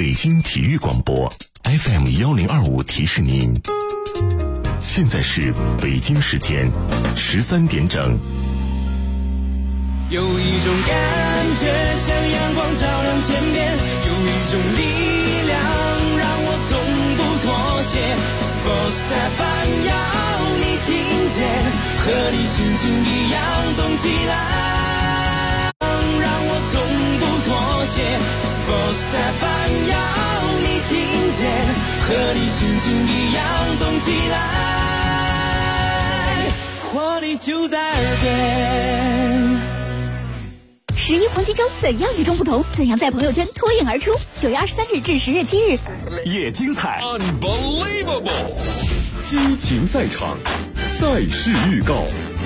北京体育广播 FM1025提示您，现在是北京时间13点整。 有一种感觉像阳光照亮天边，有一种力量让我从不妥协。Sports FM 要你听见，和你心情一样动起来，让我从不妥协。Sports FM 要你听见，和你心情一样动起来，活力就在耳边。 11黄金周怎样与众不同？怎样在朋友圈脱颖而出？9月23日至10月7日， 也精彩 ，Unbelievable！ 激情赛场，赛事预告。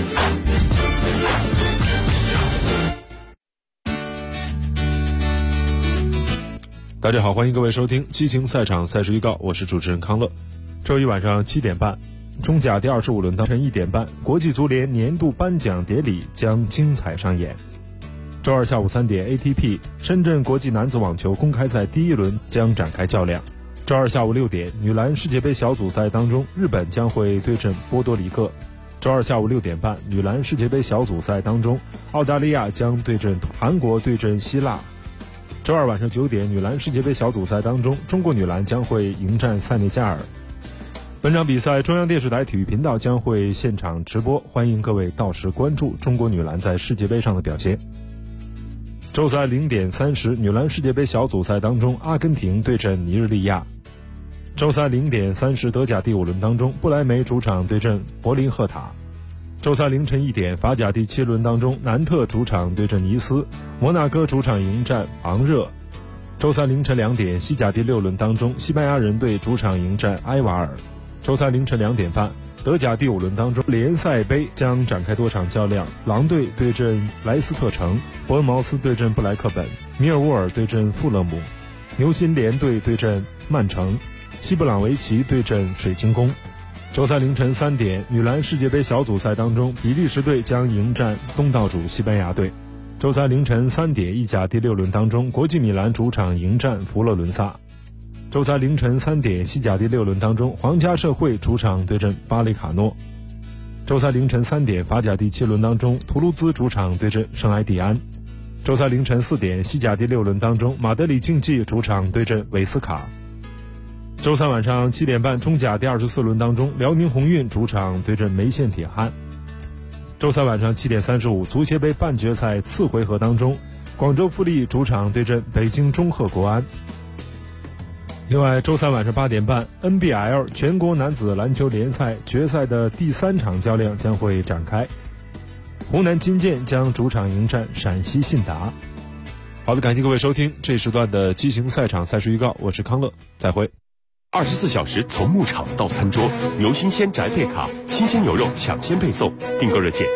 大家好，欢迎各位收听激情赛场赛事预告，我是主持人康乐。周一晚上7点半，中甲第25轮当晨1点半，国际足联年度颁奖典礼将精彩上演。周二下午3点 ，ATP 深圳国际男子网球公开赛第1轮将展开较量。周二下午6点，女篮世界杯小组赛当中，日本将会对阵波多黎各。周二下午6点半，女篮世界杯小组赛当中，澳大利亚将对阵韩国对阵希腊。周二晚上9点，女篮世界杯小组赛当中，中国女篮将会迎战塞内加尔。本场比赛中央电视台体育频道将会现场直播，欢迎各位到时关注中国女篮在世界杯上的表现。周三0点30，女篮世界杯小组赛当中，阿根廷对阵尼日利亚。周三0点30，德甲第5轮当中，不莱梅主场对阵柏林赫塔。周三凌晨1点，法甲第7轮当中，南特主场对阵尼斯，摩纳哥主场迎战昂热。周三凌晨2点，西甲第6轮当中，西班牙人队主场迎战埃瓦尔。周三凌晨2点半，德甲第5轮当中，联赛杯将展开多场较量，狼队对阵莱斯特城，伯恩茅斯对阵布莱克本，米尔沃尔对阵富勒姆，牛津联队对阵曼城，西布朗维奇对阵水晶宫。周三凌晨3点，女篮世界杯小组赛当中，比利时队将迎战东道主西班牙队。周三凌晨3点，意甲第6轮当中，国际米兰主场迎战佛罗伦萨。周三凌晨3点，西甲第6轮当中，皇家社会主场对阵巴雷卡诺。周三凌晨3点，法甲第7轮当中，图卢兹主场对阵圣埃蒂安。周三凌晨4点，西甲第6轮当中，马德里竞技主场对阵韦斯卡。周三晚上7点半，中甲第24轮当中，辽宁宏运主场对阵梅县铁汉。周三晚上7点35，足协杯半决赛次回合当中，广州富力主场对阵北京中赫国安。另外，周三晚上8点半 ，NBL 全国男子篮球联赛决赛的第3场较量将会展开，湖南金健将主场迎战陕西信达。好的，感谢各位收听这一时段的激情赛场赛事预告，我是康乐，再会。 24小时从牧场到餐桌，牛新鲜宅配卡，新鲜牛肉抢先配送。订购热线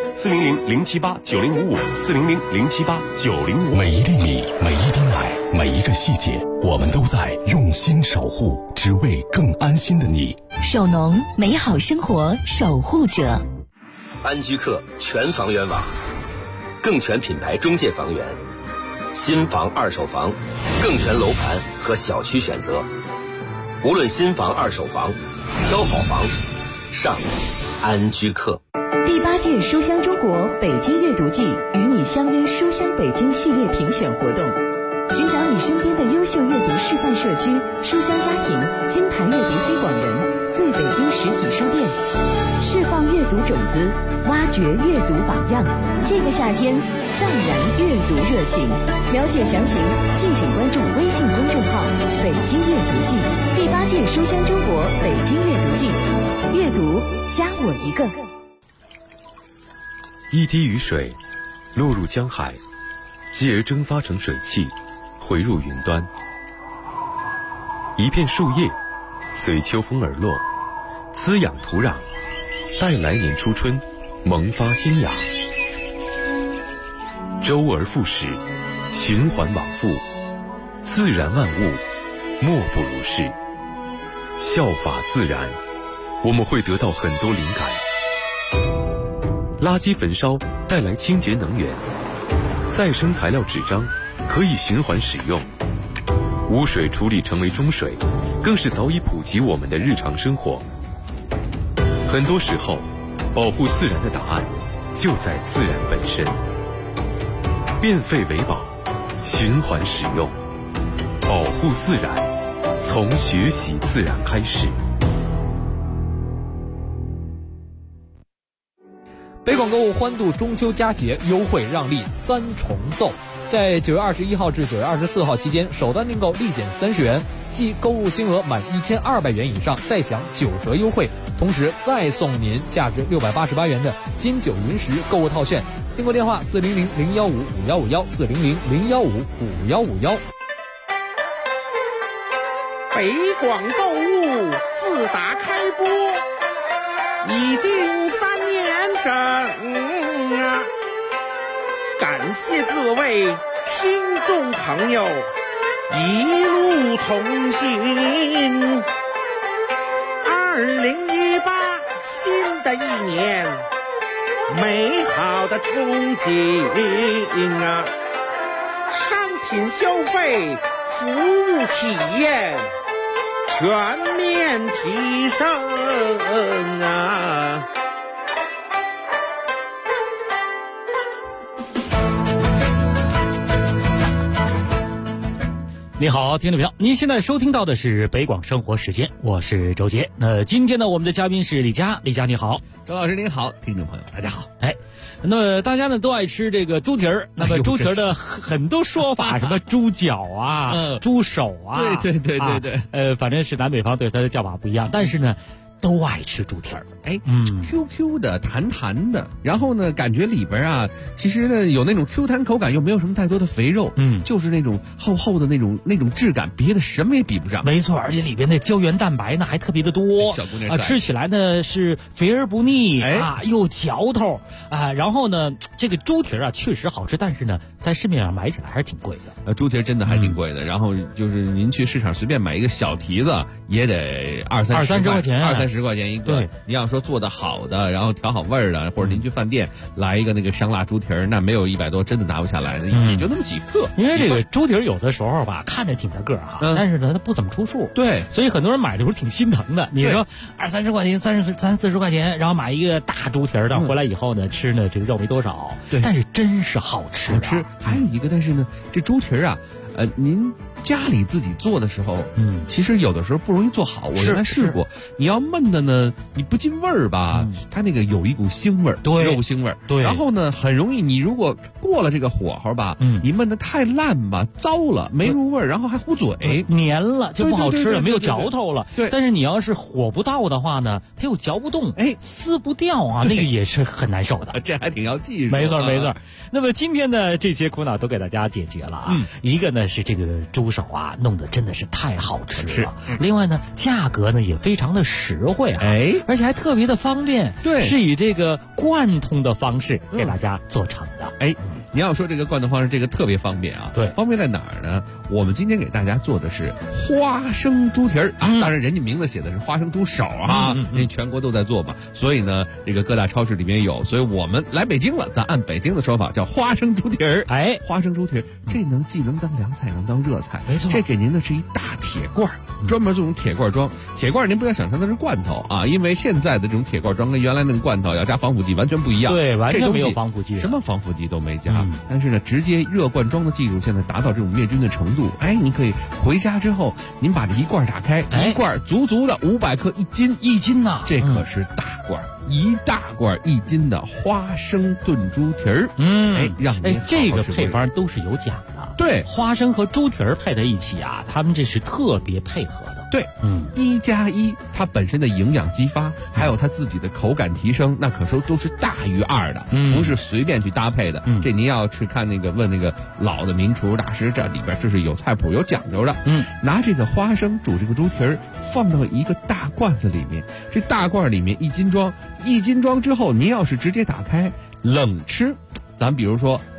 400-078-9055，400-078-9055。 每一粒米，每一滴奶，每一个细节，我们都在用心守护，只为更安心的你。 首农，美好生活守护者。 安居客全房源网，更全品牌中介房源，新房二手房，更全楼盘和小区选择。无论新房二手房，挑好房上安居客。 第8届书香中国北京阅读季与你相约书香北京系列评选活动，寻找你身边的优秀阅读示范社区、书香家庭、金牌阅读推广人、最北京实体书店，释放阅读种子，挖掘阅读榜样。这个夏天暂燃阅读热情，了解详情敬请关注微信公众号北京阅读季。第8届书香中国北京阅读季，阅读加我一个。 一滴雨水落入江海，继而蒸发成水汽，回入云端。一片树叶随秋风而落，滋养土壤，待来年初春萌发新芽。周而复始，循环往复，自然万物莫不如是。效法自然，我们会得到很多灵感。垃圾焚烧带来清洁能源，再生材料纸张可以循环使用。 污水处理成为中水，更是早已普及我们的日常生活。很多时候，保护自然的答案就在自然本身。变废为宝，循环使用，保护自然，从学习自然开始。 北广购物欢度中秋佳节优惠让利3重奏，在9月21号至9月24号期间，首单订购立减30元，即购物金额满1200元以上再享9折优惠，同时再送您价值688元的金九银十购物套券。订购电话400-015-5151，400-015-5151。 北广购物自打开播已经3年整啊！感谢各位听众朋友一路同行。2018新的一年，美好的憧憬啊！商品消费、服务体验全面提升啊！ 你好，听众朋友，您现在收听到的是北广生活时间，我是周杰。今天呢，我们的嘉宾是李佳，李佳你好， 周老师您好，听众朋友大家好。 那么大家呢都爱吃这个猪蹄儿，那么猪蹄儿的很多说法，什么猪脚啊、猪手啊， 对， 反正是南北方对它的叫法不一样，但是呢，都爱吃猪蹄儿。 QQ 的、弹弹的，然后呢，感觉里边啊，其实呢有那种 Q 弹口感，又没有什么太多的肥肉，就是那种厚厚的那种质感，别的什么也比不上。 没错，而且里边的胶原蛋白呢还特别的多， 小姑娘吃起来呢是肥而不腻又嚼头然后呢，这个猪蹄儿啊确实好吃，但是呢，在市面上买起来还是挺贵的。 猪蹄儿真的还挺贵的，然后就是您去市场随便买一个小蹄子也得20-30块钱，20-30块钱一个。你要说做的好的，然后调好味儿的，或者您去饭店来一个那个香辣猪蹄儿，那没有100多真的拿不下来的，也就那么几克。 因为这个猪蹄儿有的时候吧，看着挺大个儿但是呢它不怎么出数。 对， 所以很多人买的时候挺心疼的。你说20-30块钱、30-40块钱，然后买一个大猪蹄儿，但回来以后呢，吃呢这个肉没多少，但是真是好吃。 还有一个，但是呢，这猪蹄儿啊，您家里自己做的时候，其实有的时候不容易做好。我原来试过，你要焖的呢，你不进味儿吧，它那个有一股腥味儿，肉腥味儿。 对， 然后呢，很容易你如果过了这个火候吧，你焖的太烂吧，糟了，没入味儿，然后还糊嘴， 黏了就不好吃了，没有嚼头了。 对， 但是你要是火不到的话呢，它又嚼不动，撕不掉啊，那个也是很难受的。 这还挺要技术。 没错。那么今天呢，这些苦恼都给大家解决了一个呢是这个猪手啊，弄得真的是太好吃了。另外呢，价格呢也非常的实惠而且还特别的方便。 对， 是以这个贯通的方式给大家做成的。 你要说这个贯通方式，这个特别方便啊。 对， 方便在哪儿呢？我们今天给大家做的是花生猪蹄儿当然人家名字写的是花生猪手因为全国都在做嘛，所以呢，这个各大超市里面有，所以我们来北京了，咱按北京的说法叫花生猪蹄儿。花生猪蹄儿，这既能当凉菜，能当热菜。 没错， 这给您的是一大铁罐，专门做成铁罐装。铁罐您不要想象它是罐头因为现在的这种铁罐装跟原来那个罐头要加防腐剂完全不一样。 对，完全没有防腐剂， 什么防腐剂都没加。但是呢，直接热罐装的技术现在达到这种灭菌的程度。你可以回家之后，您把这一罐打开，一罐足足的500克1斤呐，这可是大罐。1大罐1斤的花生炖猪蹄儿，让您这个配方都是有讲的。 对， 花生和猪蹄儿配在一起他们这是特别配合的。 对，1+1，它本身的营养激发，还有它自己的口感提升，那可说都是大于2的，不是随便去搭配的。这您要去看问那个老的名厨大师，这里边这是有菜谱有讲究的。拿这个花生煮这个猪蹄儿，放到一个大罐子里面，这大罐里面1斤装，1斤装之后，您要是直接打开冷吃，咱比如说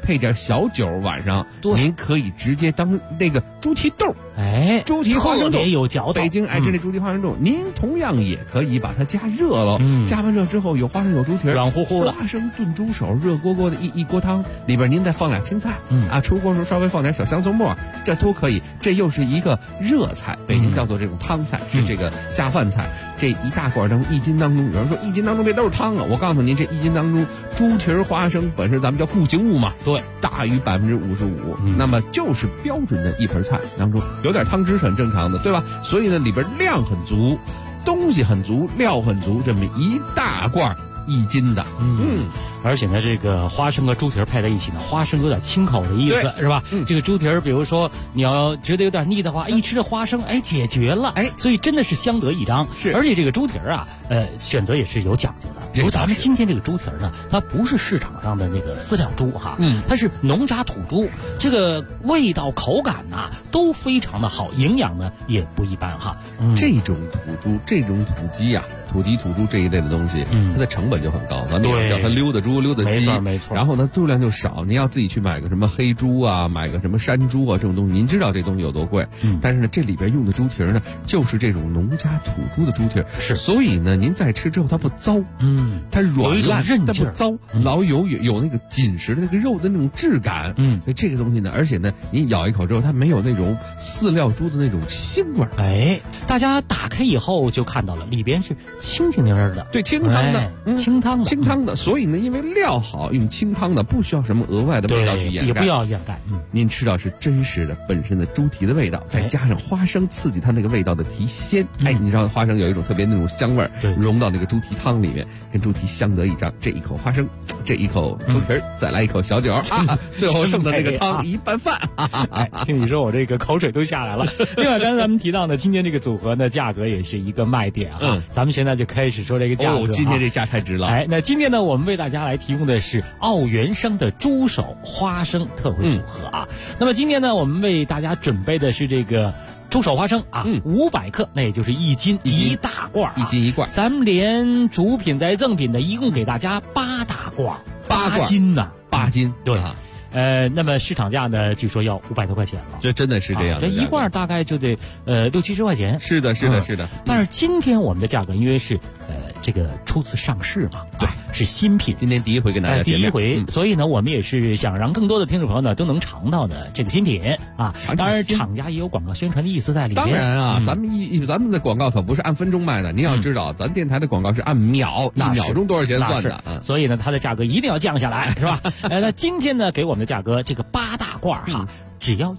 配点小酒，晚上您可以直接当那个猪蹄豆，猪蹄花生豆特别有嚼头。 北京爱吃那猪蹄花生豆，您同样也可以把它加热了，加完热之后有花生有猪蹄， 软乎乎的花生炖猪手，热锅锅的一锅汤，里边您再放俩青菜，出锅时候稍微放点小香葱末，这都可以。这又是一个热菜，北京叫做这种汤菜，是这个下饭菜。这一大罐当中，1斤当中，有人说1斤当中这都是汤啊，我告诉您，这1斤当中，猪蹄花生本身咱们叫固形物嘛， 对， 大于55%，那么就是标准的一盆菜当中有点汤汁是很正常的，对吧？所以呢，里边量很足，东西很足，料很足，这么一大罐1斤的， 而且呢，这个花生和猪蹄配在一起呢，花生有点清口的意思，是吧？这个猪蹄比如说你要觉得有点腻的话，一吃这花生，解决了，所以真的是相得益彰。 是， 而且这个猪蹄选择也是有讲究的。比如咱们今天这个猪蹄呢，它不是市场上的那个饲料猪哈，它是农家土猪，这个味道口感呐都非常的好，营养呢也不一般哈。 这种土猪，这种土鸡呀。土鸡、土猪这一类的东西，它的成本就很高。咱们也叫它溜达猪、溜达鸡， 没错。 然后呢，数量就少。您要自己去买个什么黑猪啊，买个什么山猪啊，这种东西，您知道这东西有多贵。但是呢，这里边用的猪蹄呢，就是这种农家土猪的猪蹄， 是。 所以呢，您再吃之后它不糟，它软烂，它不糟，老有那个紧实的那个肉的那种质感。这个东西呢，而且呢，您咬一口之后，它没有那种饲料猪的那种腥味。 大家打开以后就看到了，里边是清清凉的， 对，清汤的， 清汤的。所以呢，因为料好，用清汤的，不需要什么额外的味道去掩盖， 也不要掩盖。 您吃到是真实的本身的猪蹄的味道，再加上花生刺激它那个味道的提鲜。你知道花生有一种特别那种香味儿，融到那个猪蹄汤里面，跟猪蹄相得益彰。这一口花生，这一口猪蹄再来一口小酒最后剩的那个汤一拌饭。 听你说我这个口水都下来了。另外，刚才咱们提到呢，今天这个组合呢，价格也是一个卖点啊。咱们现在就开始说这个价格。 今天这价太值了。 那今天呢，我们为大家来提供的是奥原生的猪手花生特惠组合啊。那么今天呢，我们为大家准备的是这个猪手花生啊，500克，那也就是1斤一大罐 ，1斤1罐。 咱们连主品带赠品的，一共给大家8大罐，8斤呢 ，8斤， 对。那么市场价呢，据说要500多块钱了。 这真的是这样的， 这一罐大概就得60-70块钱。 是的。 但是今天我们的价格，因为是这个初次上市嘛， 对， 是新品， 今天第一回跟大家见面， 第一回，所以呢，我们也是想让更多的听众朋友呢都能尝到的这个新品啊。当然，厂家也有广告宣传的意思在里面。 当然啊，咱们的广告可不是按分钟卖的，您要知道，咱电台的广告是按秒，1秒钟多少钱算的。 所以呢，它的价格一定要降下来，是吧？那今天呢，给我们的价格，这个8大罐哈，只要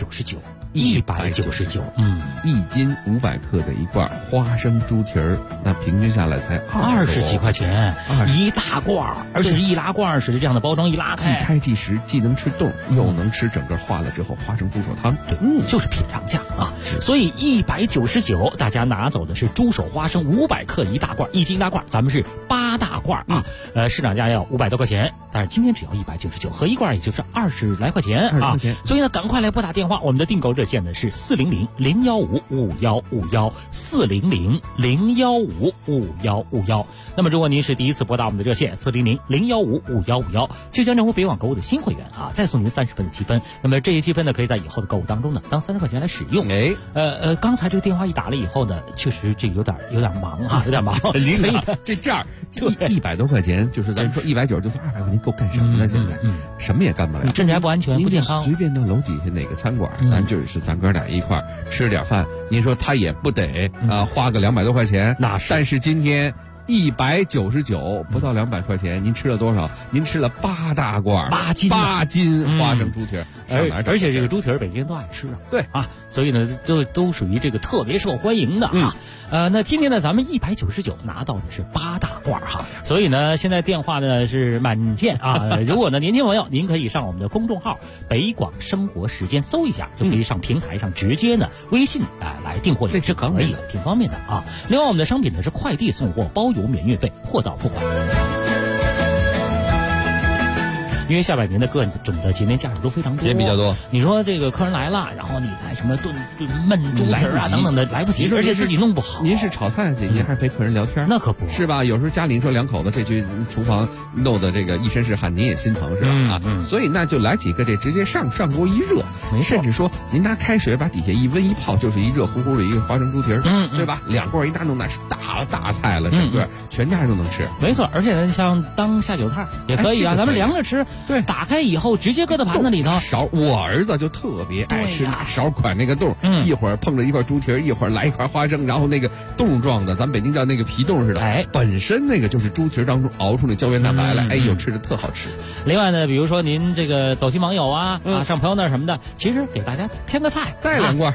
199。199，1 斤500克的一罐花生猪蹄儿，那平均下来才 20几块钱，一大罐，而且是易拉罐似的这样的包装，一拉开， 即开即食，既能吃冻，又能吃整个化了之后花生猪手汤， 对，就是品尝价啊。所以199，大家拿走的是猪手花生500克一大罐，1斤一大罐，咱们是8大罐啊，市场价要500多块钱，但是今天只要199，合一罐也就是20来块钱啊。所以呢，赶快来拨打电话，我们的订购热线呢是400-015-5151，400-015-5151。那么如果您是第一次拨打我们的热线400-015-5151，就江浙沪北网购物的新会员啊，再送您30分的积分。那么这些积分呢，可以在以后的购物当中呢当30块钱来使用。刚才这个电话一打了以后呢，确实这个有点忙啊，有点忙。 领导，这样100多块钱，就是咱们说190就是200块钱够干什么呢？现在什么也干不了， 你甚至还不安全、不健康。 随便到楼底下哪个餐馆，咱哥俩一块儿吃点饭，您说他也不得花个200多块钱， 那是。 但是今天199，不到200块钱，您吃了多少？您吃了8大罐 ，8 斤花生猪蹄儿， 而且这个猪蹄儿北京人都爱吃啊， 对啊，所以呢都属于这个特别受欢迎的啊。那今天呢，咱们199拿到的是8大罐哈，所以呢，现在电话呢是满线啊。如果呢，年轻朋友，您可以上我们的公众号“北广生活时间”搜一下，就可以上平台上直接呢微信来订货，也是可以的，挺方便的啊。另外，我们的商品呢是快递送货，包邮免运费，货到付款。 因为下半年的各种的节点价值都非常多， 节比较多。 你说这个客人来了，然后你再什么炖焖猪蹄啊等等的来不及，而且自己弄不好。 您是炒菜去，您还是陪客人聊天， 那可不是吧？有时候家里说两口子这去厨房弄得这个一身是汗，您也心疼是吧？所以那就来几个这直接上锅一热，甚至说您拿开水把底下一温一泡，就是一热乎乎的一个花生猪蹄对吧？2罐一大弄，那是大菜了，整个全家人都能吃。 没错，而且呢，像当下酒菜也可以啊，咱们凉着吃。 对， 打开以后直接搁到盘子里头。 勺，我儿子就特别爱吃，拿勺蒯那个洞，一会儿碰着一块猪蹄，一会儿来一块花生，然后那个冻状的，咱们北京叫那个皮冻似的。本身那个就是猪蹄当中熬出那胶原蛋白来，吃着特好吃。 另外呢，比如说您这个走亲访友啊，上朋友那什么的，其实给大家添个菜， 带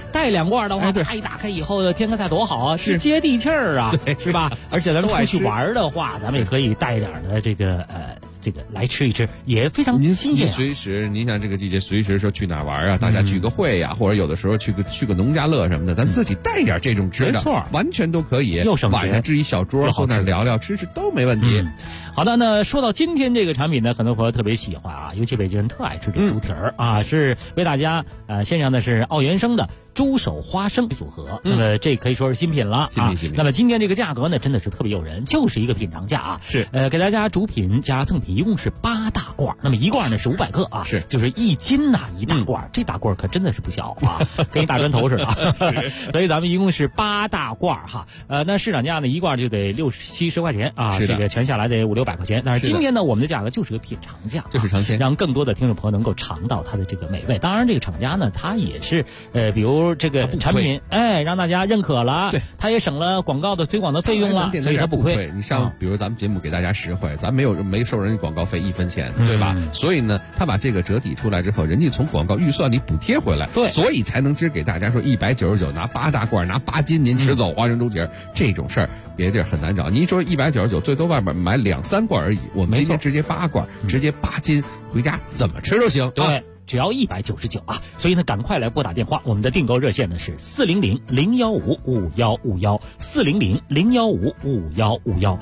2罐的话，一打开以后添个菜多好啊，是接地气儿啊，是吧？而且咱们出去玩的话，咱们也可以带点的这个来吃一吃，也非常新鲜。 随时，您像这个季节，随时说去哪玩啊，大家聚个会呀，或者有的时候去个农家乐什么的，咱自己带点这种吃的， 没错， 完全都可以。 又省钱， 晚上支一小桌，坐那聊聊吃都没问题。 好的，那说到今天这个产品呢，很多朋友特别喜欢啊，尤其北京人特爱吃这猪蹄啊，是为大家献上的是奥原生的猪手花生组合，那么这可以说是新品了啊。那么今天这个价格呢，真的是特别诱人，就是一个品尝价啊。 是给大家主品加赠品一共是8大罐，那么一罐呢是500克啊， 是就是1斤呐一大罐，这大罐可真的是不小啊，跟一大砖头似的。所以咱们一共是8大罐哈，那市场价呢一罐就得60-70块钱啊，这个全下来得500-600块钱。但是今天呢，我们的价格就是个品尝价， 就是尝鲜， 让更多的听众朋友能够尝到它的这个美味。当然，这个厂家呢，它也是比如这个产品，让大家认可了， 对， 它也省了广告的推广的费用了，所以它不亏。 你像比如咱们节目给大家实惠，咱没收人家广告费1分钱，对吧？所以呢，他把这个折抵出来之后，人家从广告预算里补贴回来， 对， 所以才能今儿给大家说199拿8大罐，拿8斤您吃走花生猪蹄这种事儿。别的地儿很难找，您说199，最多外边买2-3罐而已。我们今天直接8罐，直接8斤，回家怎么吃都行。 对，只要199啊！所以呢，赶快来拨打电话，我们的订购热线呢是400-015-5151，400-015-5151。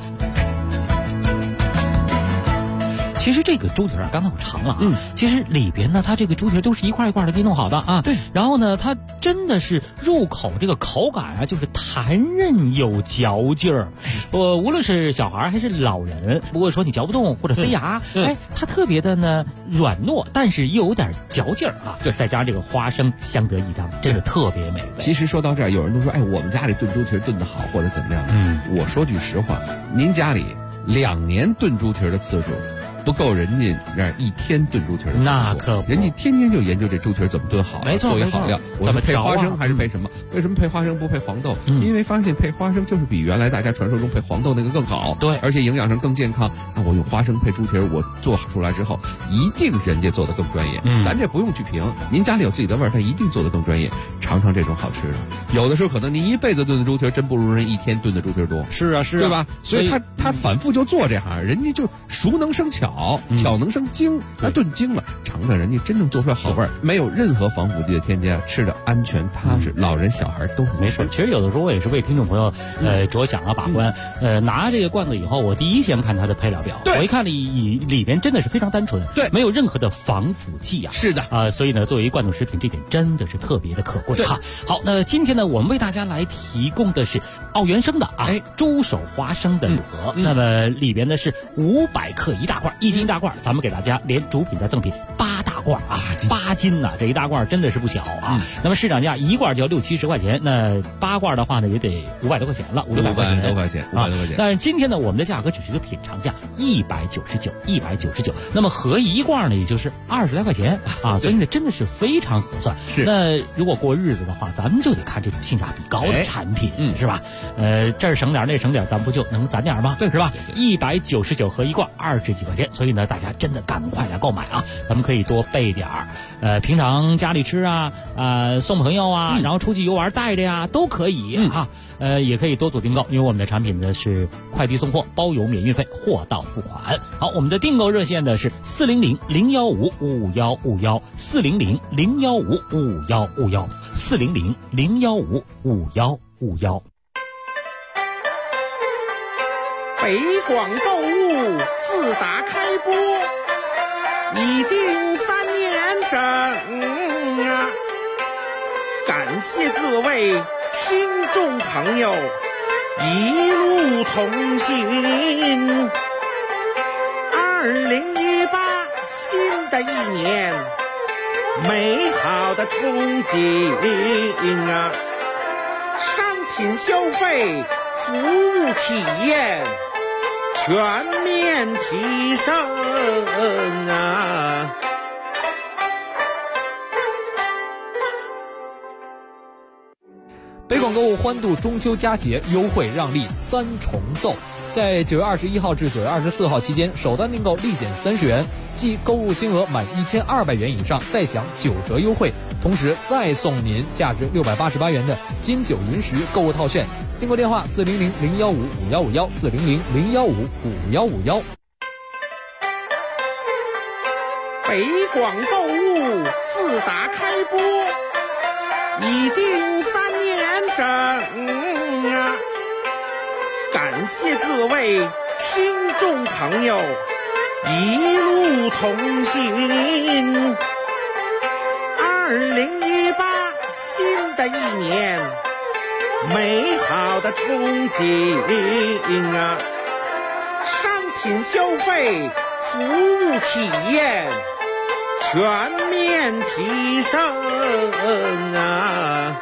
其实这个猪蹄刚才我尝了啊，其实里边呢，它这个猪蹄都是一块一块的给弄好的啊。 对。 然后呢，它真的是入口这个口感啊，就是弹韧有嚼劲儿。无论是小孩还是老人，不过说你嚼不动或者塞牙，它特别的呢软糯，但是又有点嚼劲儿啊。 对。 再加上这个花生，相得益彰，真的特别美味。 其实说到这儿，有人都说，我们家里炖猪蹄炖得好，或者怎么样。我说句实话，您家里2年炖猪蹄的次数不够人家那1天炖猪蹄的， 那可不， 人家天天就研究这猪蹄怎么炖好， 没错， 作为好料。我们配花生还是配什么？为什么配花生不配黄豆？因为发现配花生就是比原来大家传说中配黄豆那个更好， 对， 而且营养上更健康。那我用花生配猪蹄，我做好出来之后，一定人家做的更专业。咱这不用去评，您家里有自己的味儿，他一定做的更专业。尝尝这种好吃的，有的时候可能您一辈子炖的猪蹄真不如人1天炖的猪蹄多。 是啊， 对吧？所以他反复就做这行，人家就熟能生巧，巧能生精，他炖精了，尝尝人家真正做出来好味儿，没有任何防腐剂的添加，吃的安全踏实，老人小孩都没事。其实有的时候我也是为听众朋友着想啊把关，拿这个罐子以后，我第一先看它的配料表，我一看里边真的是非常单纯， 对， 没有任何的防腐剂啊。 是的所以呢，作为罐头食品，这点真的是特别的可贵哈。好，那今天呢，我们为大家来提供的是奥原生的猪手花生的组合，那么里边呢是500克一大罐，1斤一大罐，咱们给大家连主品再赠品8大罐啊，8斤呐，这一大罐真的是不小啊。那么市场价一罐就要60-70块钱，那8罐的话呢也得500多块钱了，500-600块钱 ，500多块钱。 但是今天呢，我们的价格只是个品尝价，199。那么合一罐呢，也就是20来块钱啊，所以呢真的是非常合算。 是。 那如果过日子的话，咱们就得看这种性价比高的产品，是吧？这儿省点那省点，咱不就能攒点吗？ 对， 是吧？199合一罐20几块钱，所以呢，大家真的赶快来购买啊！咱们可以多备点儿，平常家里吃啊，送朋友啊，然后出去游玩带着呀，都可以啊。也可以多组订购，因为我们的产品呢是快递送货，包邮免运费，货到付款。好，我们的订购热线呢是400-015-5151，400-015-5151，400-015-5151。 北广购物自打开播， 已经3年整啊！感谢各位听众朋友一路同行。2018新的一年，美好的憧憬啊！商品消费、服务体验全面提升啊！ 北广购物欢度中秋佳节优惠让利3重奏，在9月21号至9月24号期间，首单订购立减30元，即购物金额满1200元以上再享9折优惠，同时再送您价值688元的金九银十购物套券。订购电话400-015-5151 400-015-5151。 北广购物自打开播已经3年整啊！感谢各位听众朋友一路同行。2018新的一年，美好的憧憬啊！商品消费、服务体验全面提升啊！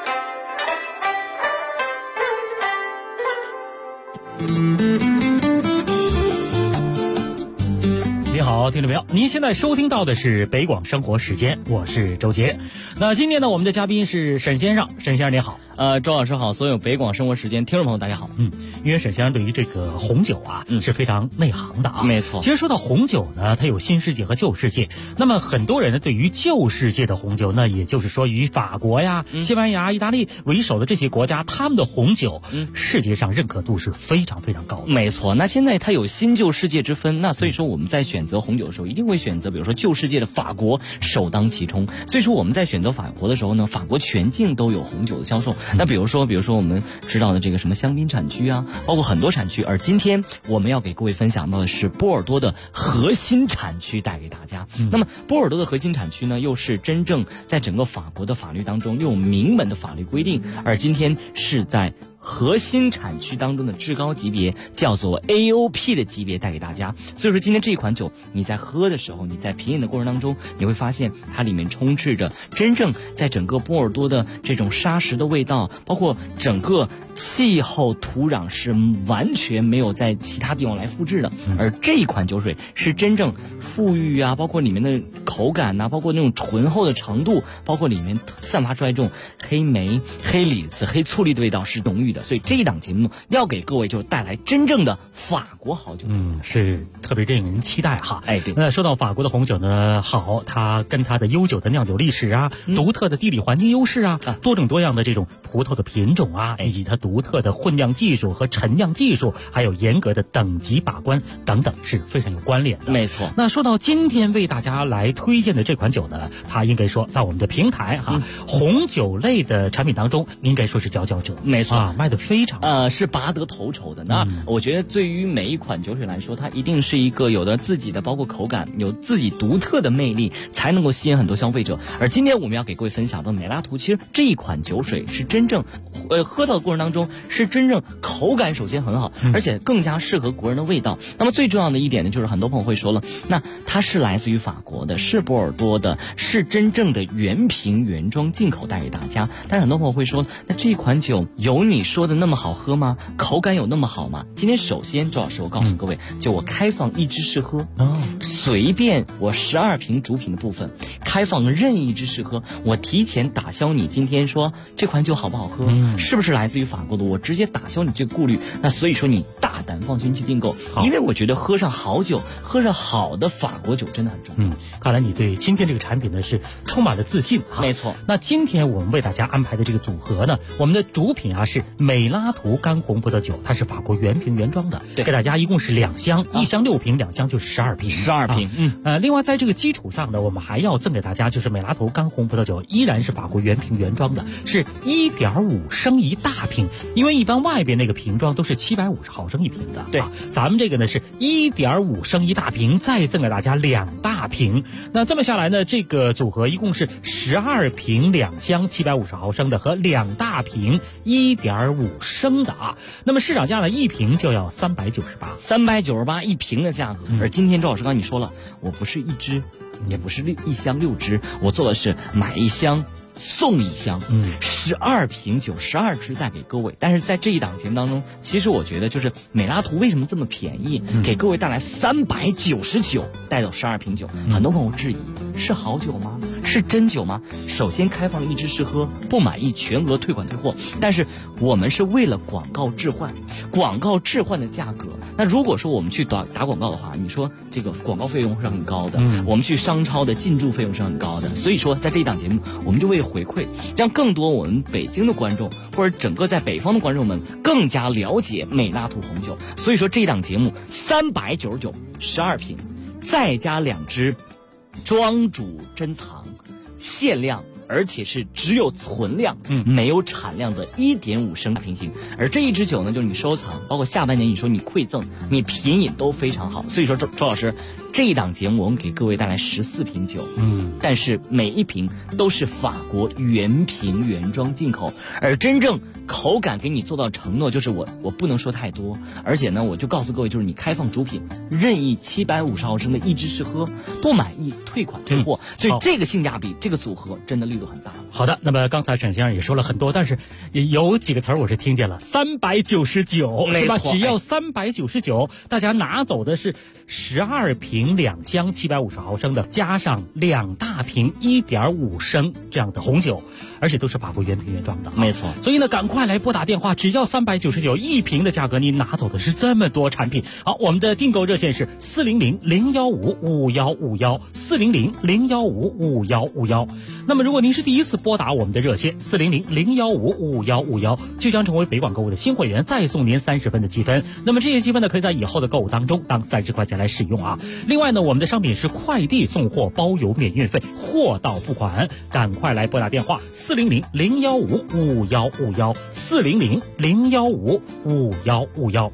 你好，听众朋友，您现在收听到的是北广生活时间，我是周杰。那今天呢，我们的嘉宾是沈先生，沈先生你好。 周老师好，所有北广生活时间听众朋友大家好。 因为沈先生对于这个红酒啊，是非常内行的啊。 没错。 其实说到红酒呢，它有新世界和旧世界。那么很多人呢，对于旧世界的红酒，那也就是说以法国呀、西班牙、意大利为首的这些国家，他们的红酒，世界上认可度是非常非常高的。 没错。那现在它有新旧世界之分，那所以说我们在选择红酒的时候，一定会选择比如说旧世界的法国首当其冲。所以说我们在选择法国的时候呢，法国全境都有红酒的销售。那比如说我们知道的这个什么香槟产区啊，包括很多产区。而今天我们要给各位分享到的是波尔多的核心产区，带给大家。那么波尔多的核心产区呢，又是真正在整个法国的法律当中又有明文的法律规定，而今天是在核心产区当中的至高级别，叫做 AOP 的级别带给大家。所以说今天这一款酒你在喝的时候，你在品饮的过程当中，你会发现它里面充斥着真正在整个波尔多的这种沙石的味道，包括整个气候土壤是完全没有在其他地方来复制的。而这一款酒水是真正馥郁啊，包括里面的口感啊，包括那种醇厚的程度，包括里面散发出来这种黑莓、黑李子、黑醋栗的味道是浓郁的。所以这一档节目要给各位就带来真正的法国好酒， 是特别令人期待哈。 对。 那说到法国的红酒呢，好，它跟它的悠久的酿酒历史啊，独特的地理环境优势啊，多种多样的这种葡萄的品种啊，以及它独特的混酿技术和陈酿技术，还有严格的等级把关等等，是非常有关联的。 没错。 那说到今天为大家来推荐的这款酒呢，它应该说在我们的平台红酒类的产品当中，应该说是佼佼者。 没错。 卖的非常是拔得头筹的。那我觉得对于每一款酒水来说，它一定是一个有的自己的包括口感，有自己独特的魅力，才能够吸引很多消费者。而今天我们要给各位分享的美拉图，其实这一款酒水是真正喝到的过程当中是真正口感首先很好，而且更加适合国人的味道。那么最重要的一点呢，就是很多朋友会说了，那它是来自于法国的，是波尔多的，是真正的原瓶原装进口带给大家。但是很多朋友会说，那这款酒有你说的那么好喝吗？口感有那么好吗？今天首先周老师我告诉各位，就我开放一支试喝，随便我12瓶主品的部分开放任意一支试喝，我提前打消你今天说这款酒好不好喝，是不是来自于法国的，我直接打消你这个顾虑。那所以说你大胆放心去订购，因为我觉得喝上好酒，喝上好的法国酒真的很重要。 看来你对今天这个产品呢是充满了自信哈。 没错。 那今天我们为大家安排的这个组合呢，我们的主品啊是美拉图干红葡萄酒，它是法国原瓶原装的，给大家一共是2箱，1箱6瓶，2箱就是12瓶 ，12瓶。 另外在这个基础上呢，我们还要赠给大家就是美拉图干红葡萄酒，依然是法国原瓶原装的，是1.5升一大瓶，因为一般外边那个瓶装都是750毫升一瓶的， 对， 咱们这个呢是1.5升一大瓶，再赠给大家2大瓶。那这么下来呢，这个组合一共是12瓶2箱750毫升的和2大瓶1.5升的啊。那么市场价呢，一瓶就要 398一瓶的价格。而今天周老师刚才你说了，我不是1支，也不是1箱6支，我做的是买1箱送1箱，12瓶酒12支带给各位。但是在这一档节目当中，其实我觉得就是美拉图为什么这么便宜，给各位带来399带走12瓶酒。很多朋友质疑，是好酒吗？是真酒吗？首先开放了1支试喝，不满意全额退款退货。但是我们是为了广告置换，广告置换的价格。那如果说我们去打广告的话，你说这个广告费用是很高的，我们去商超的进驻费用是很高的。所以说在这一档节目，我们就为回馈，让更多我们北京的观众或者整个在北方的观众们更加了解美拉图红酒。所以说这一档节目399 12瓶，再加2支庄主珍藏限量，而且是只有存量，没有产量的1.5升瓶型。而这一支酒呢，就是你收藏，包括下半年你说你馈赠，你品饮都非常好。所以说周老师，这一档节目我们给各位带来14瓶酒，但是每一瓶都是法国原瓶原装进口，而真正口感给你做到承诺，就是我不能说太多，而且呢，我就告诉各位，就是你开放主品，任意750毫升的1支试喝，不满意退款退货。所以这个性价比，这个组合真的力度很大。 好的，那么刚才沈先生也说了很多，但是有几个词儿我是听见了，399，是吧？只要399，大家拿走的是12瓶2箱750毫升的，加上2大瓶1.5升这样的红酒，而且都是法国原瓶原装的， 没错。 所以呢，赶快来拨打电话，只要399一瓶的价格，你拿走的是这么多产品。好，我们的订购热线是400-015-5151，400-015-5151。那么如果您是第一次拨打我们的热线400-015-5151，就将成为北广购物的新会员，再送您30分的积分。那么这些积分呢，可以在以后的购物当中当30块钱来使用啊。另外呢，我们的商品是快递送货，包邮免运费，货到付款。赶快来拨打电话400-015-5151，400-015-5151。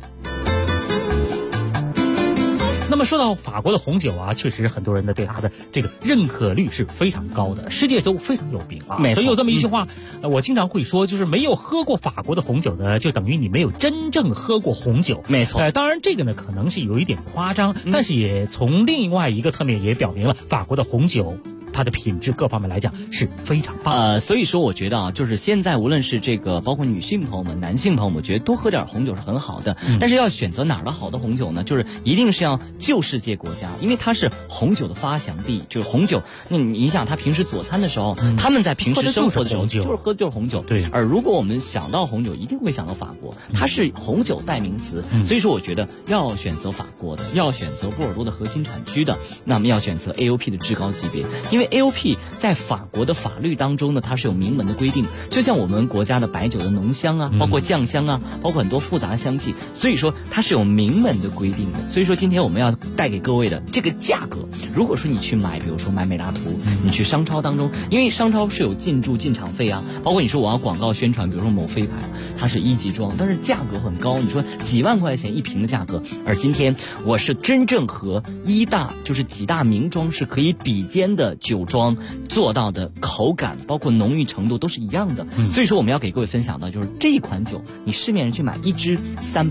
那么说到法国的红酒啊，确实很多人呢对它的这个认可率是非常高的，世界都非常有名啊。所以有这么一句话，我经常会说，就是没有喝过法国的红酒呢，就等于你没有真正喝过红酒。 没错。 当然这个呢可能是有一点夸张，但是也从另外一个侧面也表明了法国的红酒它的品质各方面来讲是非常棒。 所以说我觉得啊，就是现在无论是这个包括女性朋友们、男性朋友们，我觉得多喝点红酒是很好的。但是要选择哪儿的好的红酒呢？就是一定是要旧世界国家，因为它是红酒的发祥地。就是红酒，那你想他平时佐餐的时候，他们在平时生活的时候就是喝就是红酒。 对。 而如果我们想到红酒，一定会想到法国，它是红酒代名词。所以说我觉得要选择法国的，要选择波尔多的核心产区的，那么要选择 AOP 的至高级别，因为 AOP 在法国的法律当中呢，它是有明文的规定，就像我们国家的白酒的浓香啊，包括酱香啊，包括很多复杂的香气，所以说它是有明文的规定的。所以说今天我们要带给各位的这个价格，如果说你去买，比如说买美拉图，你去商超当中，因为商超是有进驻进场费啊，包括你说我要广告宣传，比如说某飞牌，它是1级装，但是价格很高，你说几万块钱一瓶的价格，而今天我是真正和就是几大名庄是可以比肩的酒庄做到的口感，包括浓郁程度都是一样的。所以说我们要给各位分享的就是这一款酒，你市面上去买1支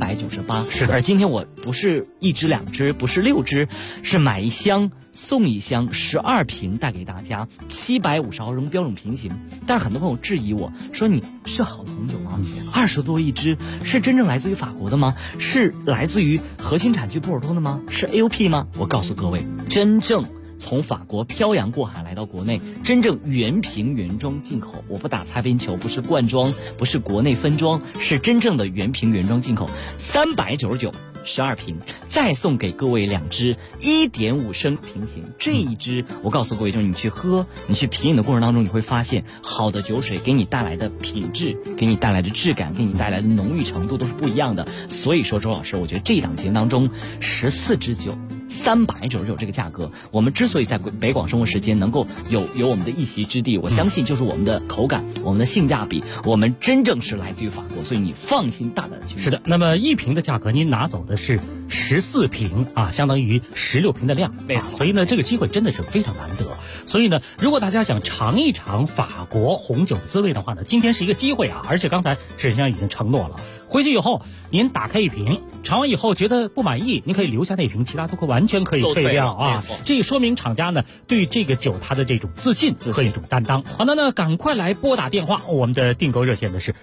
398， 是的。 而今天我不是1支2支，不是6支，是买1箱送1箱12瓶带给大家，750毫升标准瓶型。但是很多朋友质疑我说，你是好的红酒吗？20多1支，是真正来自于法国的吗？是来自于核心产区波尔多的吗？是 AOP 吗？我告诉各位，真正从法国漂洋过海来到国内，真正原瓶原装进口，我不打擦边球，不是罐装，不是国内分装，是真正的原瓶原装进口，399 12瓶，再送给各位2支1.5升平行。这一支我告诉各位，就是你去喝，你去品饮的过程当中，你会发现好的酒水给你带来的品质，给你带来的质感，给你带来的浓郁程度都是不一样的。所以说，周老师，我觉得这一档节目当中14支酒399这个价格，我们之所以在北广生活时间能够有我们的一席之地，我相信就是我们的口感，我们的性价比，我们真正是来自于法国，所以你放心大胆的去买。 是的，那么1瓶的价格您拿走的是14瓶啊，相当于16瓶的量， 没错。 所以呢，这个机会真的是非常难得。所以呢，如果大家想尝一尝法国红酒的滋味的话呢，今天是一个机会啊！而且刚才沈先生已经承诺了，回去以后您打开1瓶，尝完以后觉得不满意，您可以留下那瓶，其他都完全可以退掉啊。这说明厂家呢对这个酒它的这种自信和一种担当。好的呢，赶快来拨打电话，我们的订购热线呢是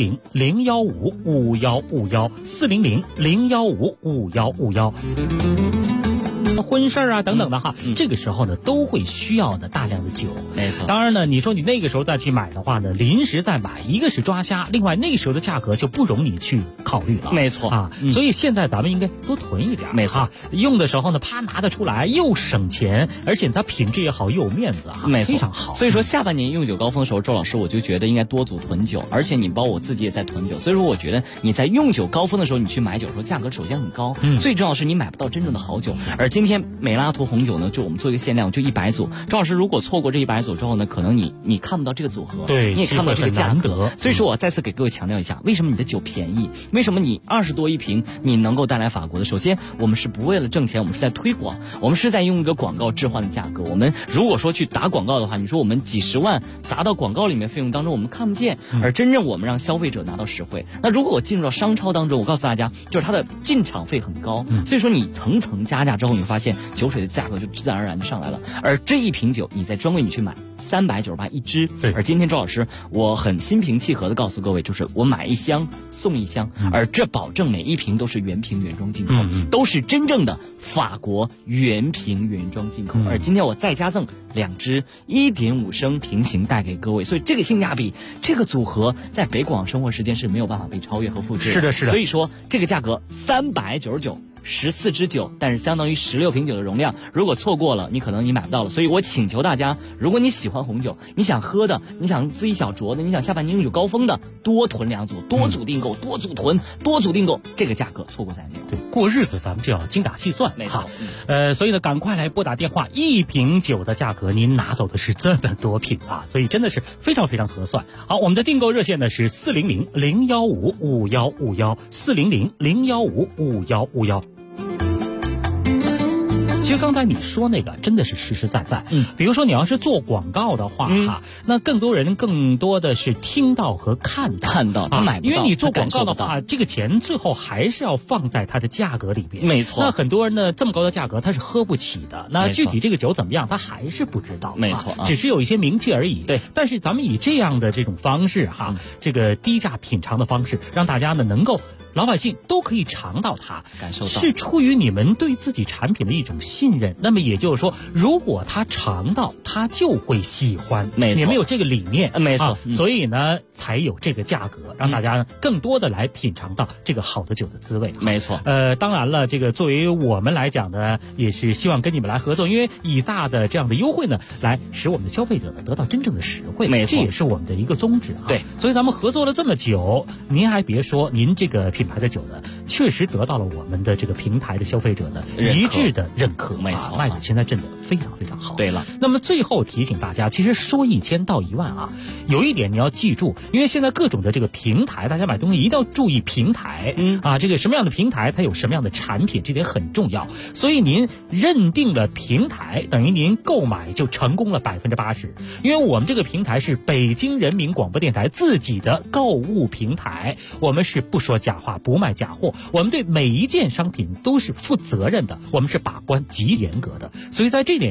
400-015-5151，400-015-5151。婚事啊等等的哈，这个时候呢都会需要的大量的酒。 没错。 当然呢，你说你那个时候再去买的话呢，临时再买，一个是抓瞎，另外那个时候的价格就不容你去考虑了。 没错啊，所以现在咱们应该多囤一点。 没错， 用的时候呢，啪拿得出来，又省钱，而且它品质也好，又有面子啊， 没错， 非常好。 所以说下半年用酒高峰的时候，周老师我就觉得应该多组囤酒，而且你包括我自己也在囤酒，所以说我觉得你在用酒高峰的时候，你去买酒的时候，价格首先很高，最重要是你买不到真正的好酒。而今天美拉图红酒呢，就我们做一个限量，就100组。周老师如果错过这100组之后呢，可能你看不到这个组合， 对， 你也看不到这个价格。所以说我再次给各位强调一下，为什么你的酒便宜？为什么你20多1瓶你能够带来法国的？首先，我们是不为了挣钱，我们是在推广，我们是在用一个广告置换的价格。我们如果说去打广告的话，你说我们几十万砸到广告里面费用当中，我们看不见，而真正我们让消费者拿到实惠。那如果我进入到商超当中，我告诉大家，就是它的进场费很高，所以说你层层加价之后，你发现酒水的价格就自然而然就上来了。而这1瓶酒，你在专柜你去买398一支。 对。 而今天周老师，我很心平气和的告诉各位，就是我买1箱送1箱，而这保证每1瓶都是原瓶原装进口，都是真正的法国原瓶原装进口。而今天我再加赠2支1.5升平行带给各位，所以这个性价比，这个组合在北广生活时间是没有办法被超越和复制的。 是的，是的。 所以说这个价格399。14支酒，但是相当于16瓶酒的容量。如果错过了，你可能你买不到了。所以我请求大家，如果你喜欢红酒，你想喝的，你想自己小酌的，你想下半年用酒高峰的，多囤2组，多组订购，多组囤，多组订购，这个价格错过再没有。 对，过日子咱们就要精打细算。 没错。 所以呢，赶快来拨打电话，1瓶酒的价格您拿走的是这么多瓶啊，所以真的是非常非常合算。好，我们的订购热线呢是400-015-5151，400-015-5151。其实刚才你说那个真的是实实在在，比如说你要是做广告的话哈，那更多的是听到和看到， 他买不到， 因为你做广告的话，这个钱最后还是要放在它的价格里边。 没错。 那很多人呢，这么高的价格他是喝不起的，那具体这个酒怎么样，他还是不知道。 没错， 只是有一些名气而已。 对。 但是咱们以这样的这种方式哈，这个低价品尝的方式，让大家呢能够老百姓都可以尝到它， 感受到， 是出于你们对自己产品的一种信任。那么也就是说，如果他尝到，他就会喜欢。 没错， 你们有这个理念， 没错。 所以呢，才有这个价格，让大家更多的来品尝到这个好的酒的滋味。 没错。 当然了，这个作为我们来讲呢，也是希望跟你们来合作，因为以大的这样的优惠呢，来使我们的消费者呢得到真正的实惠。 没错， 这也是我们的一个宗旨啊。 对， 所以咱们合作了这么久，您还别说，您这个品牌的酒呢，确实得到了我们的这个平台的消费者的一致的认可。 没错， 卖的现在真的非常非常好。 对了， 那么最后提醒大家，其实说1000到1万啊，有一点你要记住，因为现在各种的这个平台，大家买东西一定要注意平台。这个什么样的平台，它有什么样的产品，这点很重要。所以您认定了平台，等于您购买就成功了80%。因为我们这个平台是北京人民广播电台自己的购物平台，我们是不说假话，不卖假货，我们对每一件商品都是负责任的，我们是把关极严格的。所以在这点上，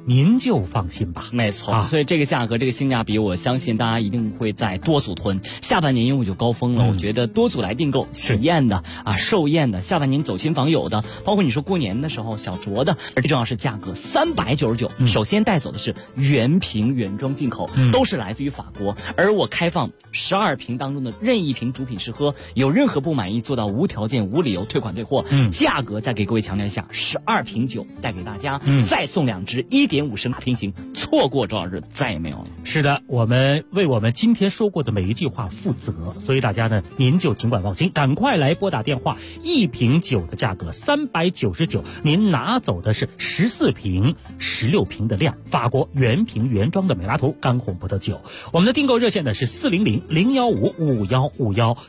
您就放心吧。 没错，所以这个价格，这个性价比，我相信大家一定会在多组囤。下半年因为就高峰了，我觉得多组来订购，喜宴的寿宴的，下半年走亲访友的，包括你说过年的时候小酌的，而最重要是价格399。首先带走的是原瓶原装进口，都是来自于法国，而我开放12瓶当中的任意瓶主品试喝，有任何不满意做到无条件无理由退款退货。价格再给各位强调一下，12瓶酒带给大家，再送2支1.5升瓶型，错过周老师再也没有了。 是的，我们为我们今天说过的每一句话负责，所以大家呢，您就尽管放心，赶快来拨打电话。1瓶酒的价格399，您拿走的是14瓶、16瓶的量，法国原瓶原装的美拉图干红葡萄酒。我们的订购热线呢是400-015-5151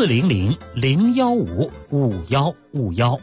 400-015-5151。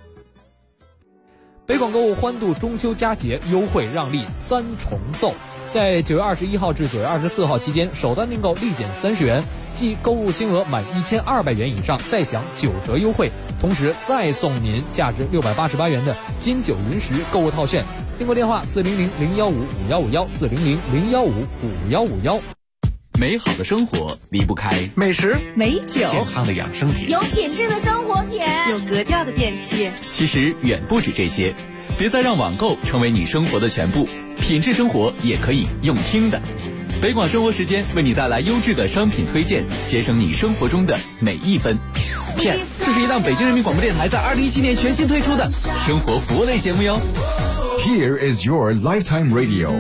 北广购物欢度中秋佳节优惠让利3重奏，在9月21号至9月24号期间，首单订购立减30元，即购物金额满1200元以上再享9折优惠，同时再送您价值688元的金九银十购物套券。订购电话400-015-5151 400-015-5151。 美好的生活离不开美食、 美酒、 健康的养生品、 有品质的生活品、 有格调的电器。 其实远不止这些，别再让网购成为你生活的全部，品质生活也可以用听的。北广生活时间为你带来优质的商品推荐，节省你生活中的每一分。 PS， 这是一档北京人民广播电台在2017年全新推出的生活服务类节目哟。 Here is your lifetime radio。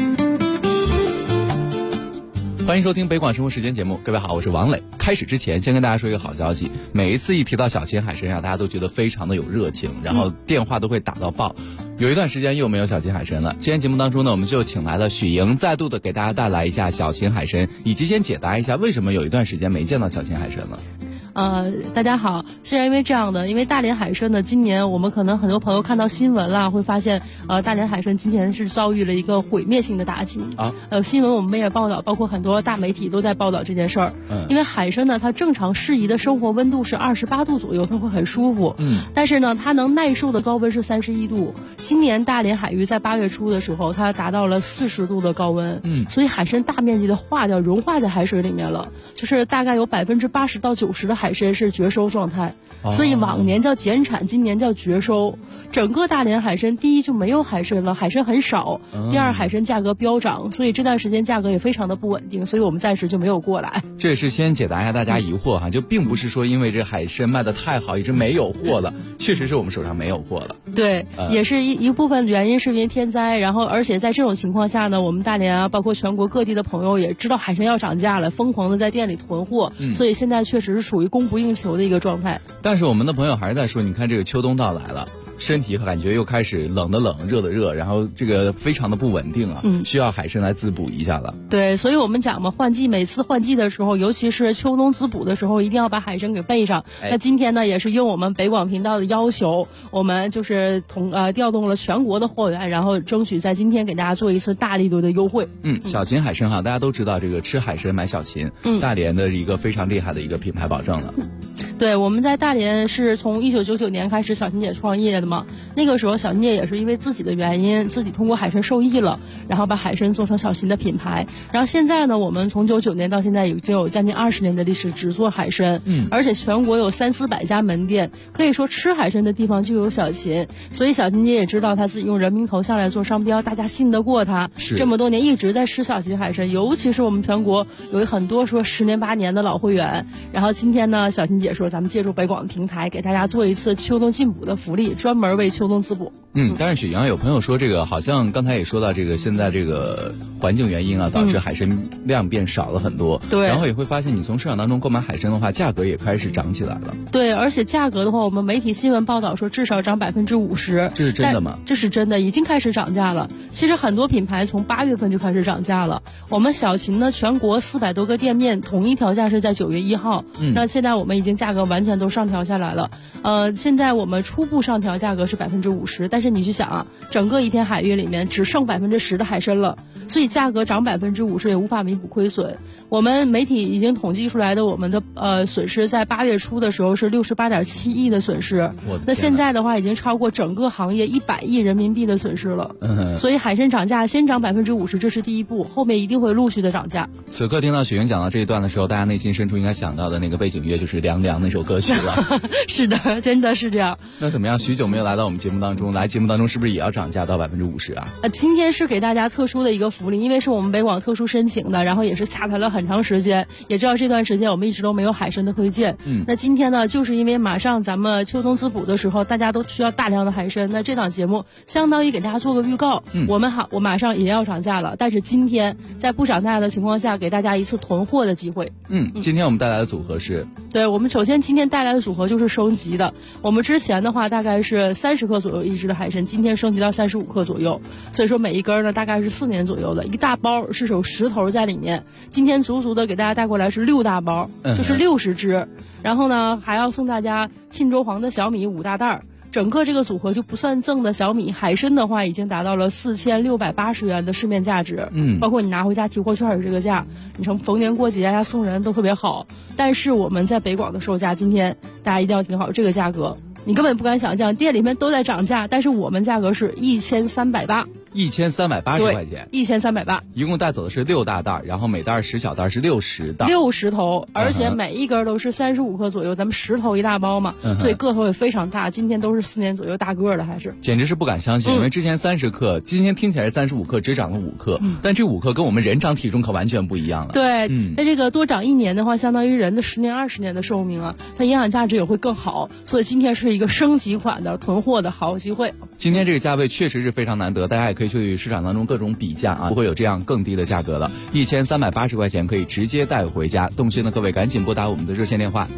欢迎收听北广生活时间节目，各位好，我是王磊。开始之前，先跟大家说一个好消息，每一次一提到小秦海参大家都觉得非常的有热情，然后电话都会打到爆。有一段时间又没有小秦海参了，今天节目当中呢，我们就请来了许莹，再度的给大家带来一下小秦海参，以及先解答一下为什么有一段时间没见到小秦海参了。 大家好，是因为这样的，因为大连海参呢，今年我们可能很多朋友看到新闻啦，会发现，大连海参今年是遭遇了一个毁灭性的打击啊。新闻我们也报道，包括很多大媒体都在报道这件事儿。因为海参呢，它正常适宜的生活温度是28度左右，它会很舒服。但是呢，它能耐受的高温是31度。今年大连海域在8月初的时候，它达到了40度的高温。所以海参大面积的融化在海水里面了，就是大概有80%到90%的海参是绝收状态，所以往年叫减产，今年叫绝收。整个大连海参，第一就没有海参了，海参很少；第二，海参价格飙涨，所以这段时间价格也非常的不稳定，所以我们暂时就没有过来。 这也是先解答一下大家疑惑哈，就并不是说因为这海参卖的太好，一直没有货了，确实是我们手上没有货了。 对，也是一部分原因是因为天灾，然后而且在这种情况下呢，我们大连啊，包括全国各地的朋友也知道海参要涨价了，疯狂的在店里囤货，所以现在确实是属于供不应求的一个状态。 但是我们的朋友还是在说，你看这个秋冬到来了，身体感觉又开始冷的冷，热的热，然后这个非常的不稳定啊，需要海参来滋补一下了。 对，所以我们讲嘛，换季，每次换季的时候，尤其是秋冬滋补的时候，一定要把海参给备上。那今天呢，也是应我们北广频道的要求，我们就是调动了全国的货源，然后争取在今天给大家做一次大力度的优惠。 小秦海参哈，大家都知道这个吃海参买小秦，大连的一个非常厉害的一个品牌保证了。 对，我们在大连是从1999年开始小秦姐创业的嘛，那个时候小秦姐也是因为自己的原因，自己通过海参受益了，然后把海参做成小秦的品牌。然后现在呢，我们从99年到现在已经有将近20年的历史，只做海参，而且全国有300-400家门店，可以说吃海参的地方就有小秦。所以小秦姐也知道她自己用人民头像来做商标，大家信得过她，这么多年一直在吃小秦海参，尤其是我们全国有很多说10年8年的老会员。然后今天呢，小秦姐说咱们借助北广的平台给大家做一次秋冬进补的福利，专门为秋冬滋补。 但是雪阳有朋友说这个好像刚才也说到这个现在这个环境原因啊，导致海参量变少了很多。对，然后也会发现你从市场当中购买海参的话，价格也开始涨起来了。 对，而且价格的话，我们媒体新闻报道说至少涨50%。 这是真的吗？ 这是真的，已经开始涨价了。其实很多品牌从8月份就开始涨价了。我们小秦呢，全国400多个店面统一调价是在9月1号。那现在我们已经价格格完全都上调下来了。现在我们初步上调价格是50%，但是你去想啊，整个一天海域里面只剩10%的海参了，所以价格涨50%也无法弥补亏损。我们媒体已经统计出来的我们的损失，在8月初的时候是68.7亿的损失，那现在的话已经超过整个行业100亿人民币的损失了。所以海参涨价先涨50%，这是第一步，后面一定会陆续的涨价。 此刻听到雪莹讲到这一段的时候，大家内心深处应该想到的那个背景乐就是《凉凉》那首歌曲了。 是的，真的是这样。 那怎么样？许久没有来到我们节目当中，来节目当中是不是也要涨价到50%啊？ 今天是给大家特殊的一个福利，因为是我们北广特殊申请的，然后也是下台了很长时间，也知道这段时间我们一直都没有海参的推荐。那今天呢，就是因为马上咱们秋冬滋补的时候，大家都需要大量的海参，那这档节目相当于给大家做个预告。我马上也要涨价了，但是今天在不涨价的情况下，给大家一次囤货的机会。 今天我们带来的组合是？ 对，我们首先今天带来的组合就是升级的。我们之前的话大概是30克左右一只的海参，今天升级到35克左右，所以说每一根呢大概是4年左右的，一个大包是有10头在里面。今天足足的给大家带过来是6大包，就是60只。然后呢，还要送大家沁州黄的小米5大袋。整个这个组合就不算赠的小米，海参的话已经达到了4680元的市面价值，包括你拿回家提货券这个价，你从逢年过节呀送人都特别好。但是我们在北广的售价，今天大家一定要听好这个价格，你根本不敢想象，店里面都在涨价，但是我们价格是1380。 1380块钱 ，1380， 一共带走的是6大袋，然后每袋10小袋是60袋 ，60头，而且每一根都是35克左右，咱们10头一大包嘛，所以个头也非常大。今天都是4年左右大个的，还是简直是不敢相信，因为之前30克，今天听起来是35克，只涨了5克，但这5克跟我们人长体重可完全不一样了。 对，那这个多长1年的话，相当于人的10年20年的寿命啊，它营养价值也会更好，所以今天是一个升级款的囤货的好机会。 今天这个价位确实是非常难得，大家也可以去市场当中各种比价啊，不会有这样更低的价格了。1380块钱可以直接带回家。动心的各位赶紧拨打我们的热线电话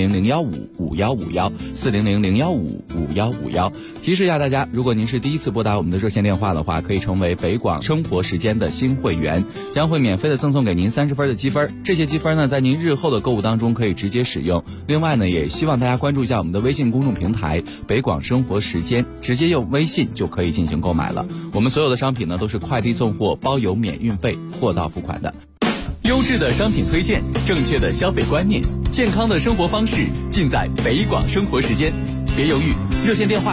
400-015-5151，400-015-5151。提示一下大家，如果您是第一次拨打我们的热线电话的话，可以成为北广生活时间的新会员，将会免费的赠送给您30分的积分。这些积分呢，在您日后的购物当中可以直接使用。另外呢，也希望大家关注一下我们的微信公众平台北广生活时间，直接用微信就可以进行购买了。我们所有的商品呢都是快递送货，包邮免运费，货到付款的。 优质的商品推荐，正确的消费观念，健康的生活方式，尽在北广生活时间。别犹豫，热线电话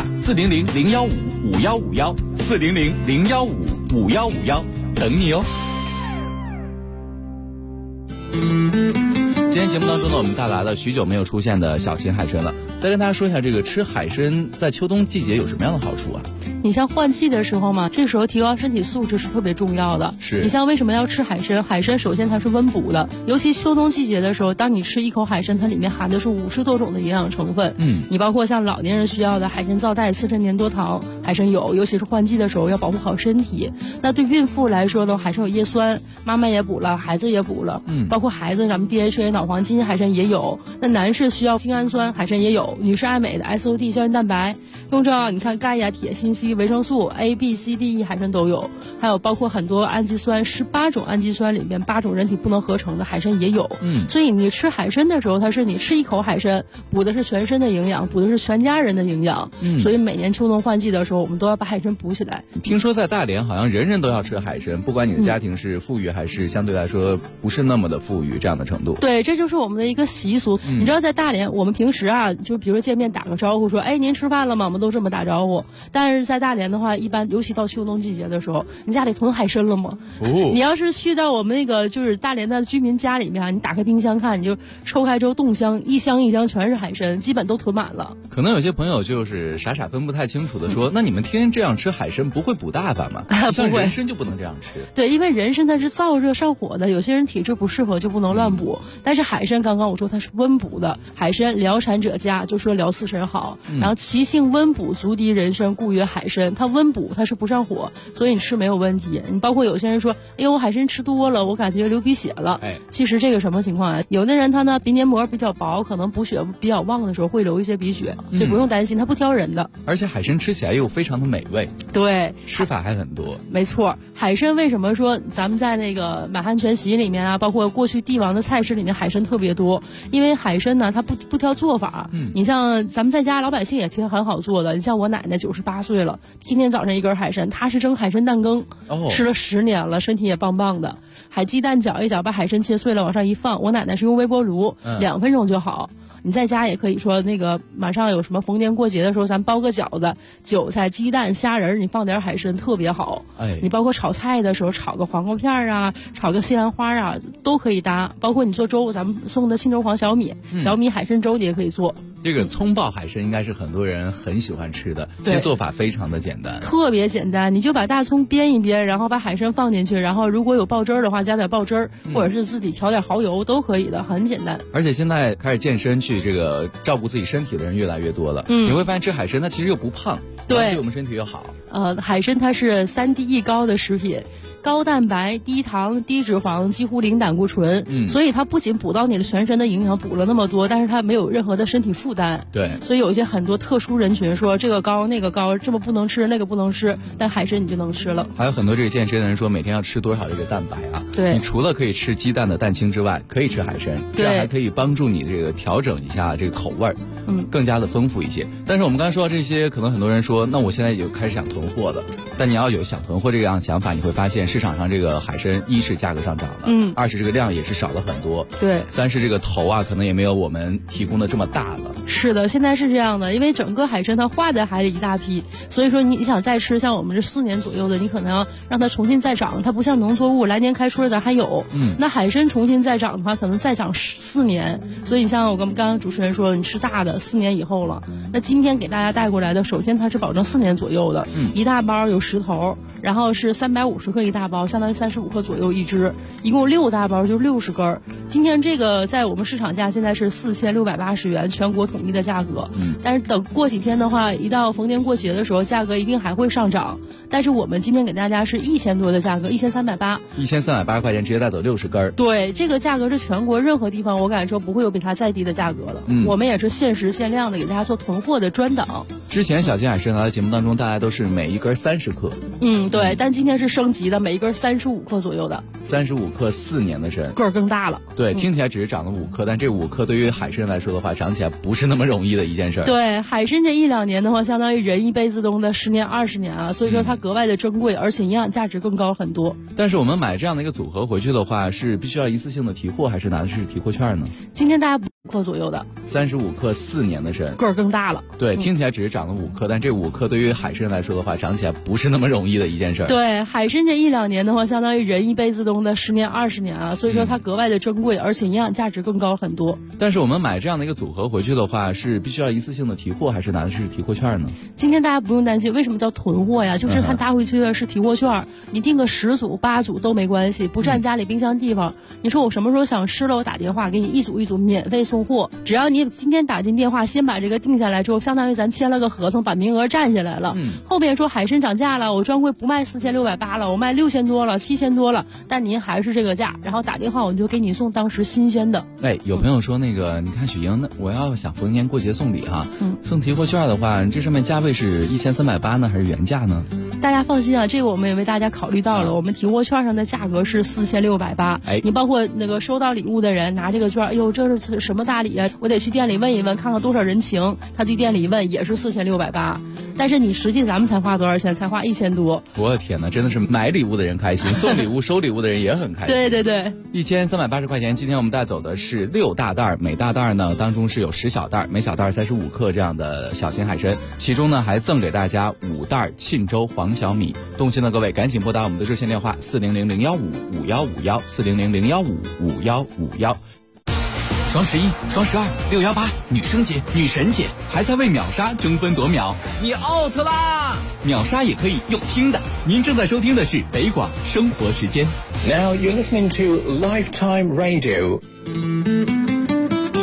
400-015-5151，400-015-5151，等你哦。 今天节目当中呢，我们带来了许久没有出现的小型海参了。再跟大家说一下，这个吃海参在秋冬季节有什么样的好处啊？ 你像换季的时候嘛，这时候提高身体素质是特别重要的。 是你像为什么要吃海参？海参首先它是温补的，尤其秋冬季节的时候，当你吃一口海参，它里面含的是50多种的营养成分。你包括像老年人需要的海参皂苷、刺身粘多糖，海参有，尤其是换季的时候要保护好身体。那对孕妇来说呢，海参有叶酸，妈妈也补了，孩子也补了。包括孩子咱们 DHA 脑黄金海参也有。那男士需要精氨酸，海参也有。女士爱美的 SOD 胶原蛋白。用这样你看钙呀、铁、锌、硒、维生素 A、B、C、D、E 海参都有，还有包括很多氨基酸，18种氨基酸里面8种人体不能合成的海参也有。所以你吃海参的时候，它是你吃一口海参，补的是全身的营养，补的是全家人的营养。所以每年秋冬换季的时候，我们都要把海参补起来。 听说在大连好像人人都要吃海参，不管你的家庭是富裕还是相对来说不是那么的富裕这样的程度。 对，这就是我们的一个习俗。你知道在大连，我们平时啊，就比如说见面打个招呼说，哎，您吃饭了吗？我们都这么打招呼。但是在大连的话，一般尤其到秋冬季节的时候，你家里囤海参了吗？你要是去到我们那个就是大连的居民家里面，你打开冰箱看，你就抽开之后冻箱，一箱一箱全是海参，基本都囤满了。 可能有些朋友就是傻傻分不太清楚的说，那你们天天这样吃海参不会补大发吗？像人参就不能这样吃。 对，因为人参它是燥热上火的，有些人体质不适合就不能乱补。但是海参刚刚我说它是温补的，海参疗产者佳，就说疗刺参好。然后其性温补，足敌人参，故曰海海参，它温补，它是不上火，所以你吃没有问题。你包括有些人说，哎呦，我海参吃多了，我感觉流鼻血了。其实这个什么情况啊？有的人他呢鼻黏膜比较薄，可能补血比较旺的时候会流一些鼻血，这不用担心，它不挑人的。 而且海参吃起来又非常的美味， 对， 吃法还很多。 没错，海参为什么说咱们在那个满汉全席里面啊，包括过去帝王的菜式里面海参特别多？因为海参呢，它不挑做法。你像咱们在家老百姓也其实很好做的，你像我奶奶98岁了，天天早上一根海参，她是蒸海参蛋羹，吃了10年了，身体也棒棒的。海鸡蛋搅一搅，把海参切碎了往上一放，我奶奶是用微波炉2分钟就好。你在家也可以说那个马上有什么逢年过节的时候，咱包个饺子，韭菜、鸡蛋、虾仁，你放点海参特别好。你包括炒菜的时候，炒个黄瓜片啊，炒个西兰花啊，都可以搭。包括你做粥，咱们送的青州黄小米，小米海参粥你也可以做。 这个葱爆海参应该是很多人很喜欢吃的，其实做法非常的简单， 特别简单。你就把大葱煸一煸，然后把海参放进去，然后如果有爆汁儿的话，加点爆汁儿，或者是自己调点蚝油都可以的，很简单。 而且现在开始健身去这个照顾自己身体的人越来越多了，你会发现吃海参它其实又不胖，对我们身体又好。 海参它是3D 高的食品。高蛋白、低糖、低脂肪，几乎零胆固醇，所以它不仅补到你的全身的营养，补了那么多，但是它没有任何的身体负担。 对， 所以有一些很多特殊人群说这个高那个高，这么不能吃那个不能吃，但海参你就能吃了。 还有很多这个健身的人说每天要吃多少这个蛋白啊？ 对， 你除了可以吃鸡蛋的蛋清之外，可以吃海参，这样还可以帮助你这个调整一下这个口味儿，更加的丰富一些。但是我们刚才说到这些，可能很多人说，那我现在就开始想囤货了。但你要有想囤货这样想法，你会发现市场上这个海参一是价格上涨了，二是这个量也是少了很多， 对， 三是这个头啊可能也没有我们提供的这么大了。 是的，现在是这样的，因为整个海参它化在海里一大批，所以说你想再吃，像我们这4年左右的，你可能要让它重新再长，它不像农作物来年开春咱还有，那海参重新再长的话，可能再长4年，所以你像我刚刚主持人说，你吃大的4年以后了，那今天给大家带过来的，首先它是保证4年左右的，一大包有10头，然后是350克一大包，相当于35克左右一只，一共6大包就60根。今天这个在我们市场价现在是4680元，全国统一的价格。但是等过几天的话，一到逢年过节的时候，价格一定还会上涨。但是我们今天给大家是1000多的价格，1380，1380 块钱直接带走60根。 对，这个价格是全国任何地方我敢说不会有比它再低的价格了。我们也是限时限量的给大家做囤货的专档。 之前小金海参来的节目当中，大家都是每一根30克。 对，但今天是升级的，每一根35克左右的。 35克4年的参， 个儿更大了。 对，听起来只是长了5克，但这5克对于海参来说的话，长起来不是那么容易的一件事。 对，海参这1-2年的话，相当于人一辈子中的10年20年啊，所以说它格外的珍贵，而且营养价值更高很多。 但是我们买这样的一个组合回去的话，是必须要一次性的提货，还是拿的是提货券呢？ 今天大家5克左右的 35克4年的参， 个儿更大了。 对，听起来只是长了5克，但这5克对于海参来说的话，长起来不是那么容易的一件事。 对，海参这1-2年的话，相当于人一辈子中的10年20年啊，所以说它格外的珍贵，而且营养价值更高很多。 但是我们买这样的一个组合回去的话，是必须要一次性的提货，还是拿的是提货券呢？ 今天大家不用担心，为什么叫囤货呀？就是它搭回去的是提货券，你订个10组8组都没关系，不占家里冰箱地方。你说我什么时候想吃了，我打电话给你一组一组免费送货，只要你今天打进电话，先把这个定下来之后，相当于咱签了个合同，把名额占下来了。后边说海参涨价了，我专柜不卖4680了，我卖6000多了7000多了，但您还是这个价，然后打电话我就给你送当时新鲜的。 有朋友说那个你看雪莹，那我要想逢年过节送礼哈，送提货券的话，这上面价位是1380呢，还是原价呢？ 大家放心啊，这个我们也为大家考虑到了，我们提货券上的价格是4680。你包括那个收到礼物的人拿这个券，哎呦，这是什么大礼啊？我得去店里问一问，看看多少人情。他去店里一问也是4680，但是你实际咱们才花多少钱？才花1000多。 我的天哪，真的是买礼物的人开心，送礼物收礼物的人也很开心。 对对对 ，1380块钱。今天我们带走的是6大袋，每大袋呢当中是有10小袋，每小袋35克这样的小型海参，其中呢还赠给大家5袋沁州黄小米。动心的各位赶紧拨打我们的热线电话400-015-5151，400-015-5151。 双11、双12、618，女生节、女神节，还在为秒杀争分夺秒，你 out 啦！秒杀也可以用听的。您正在收听的是北广生活时间。 Now you're listening to Lifetime Radio。 接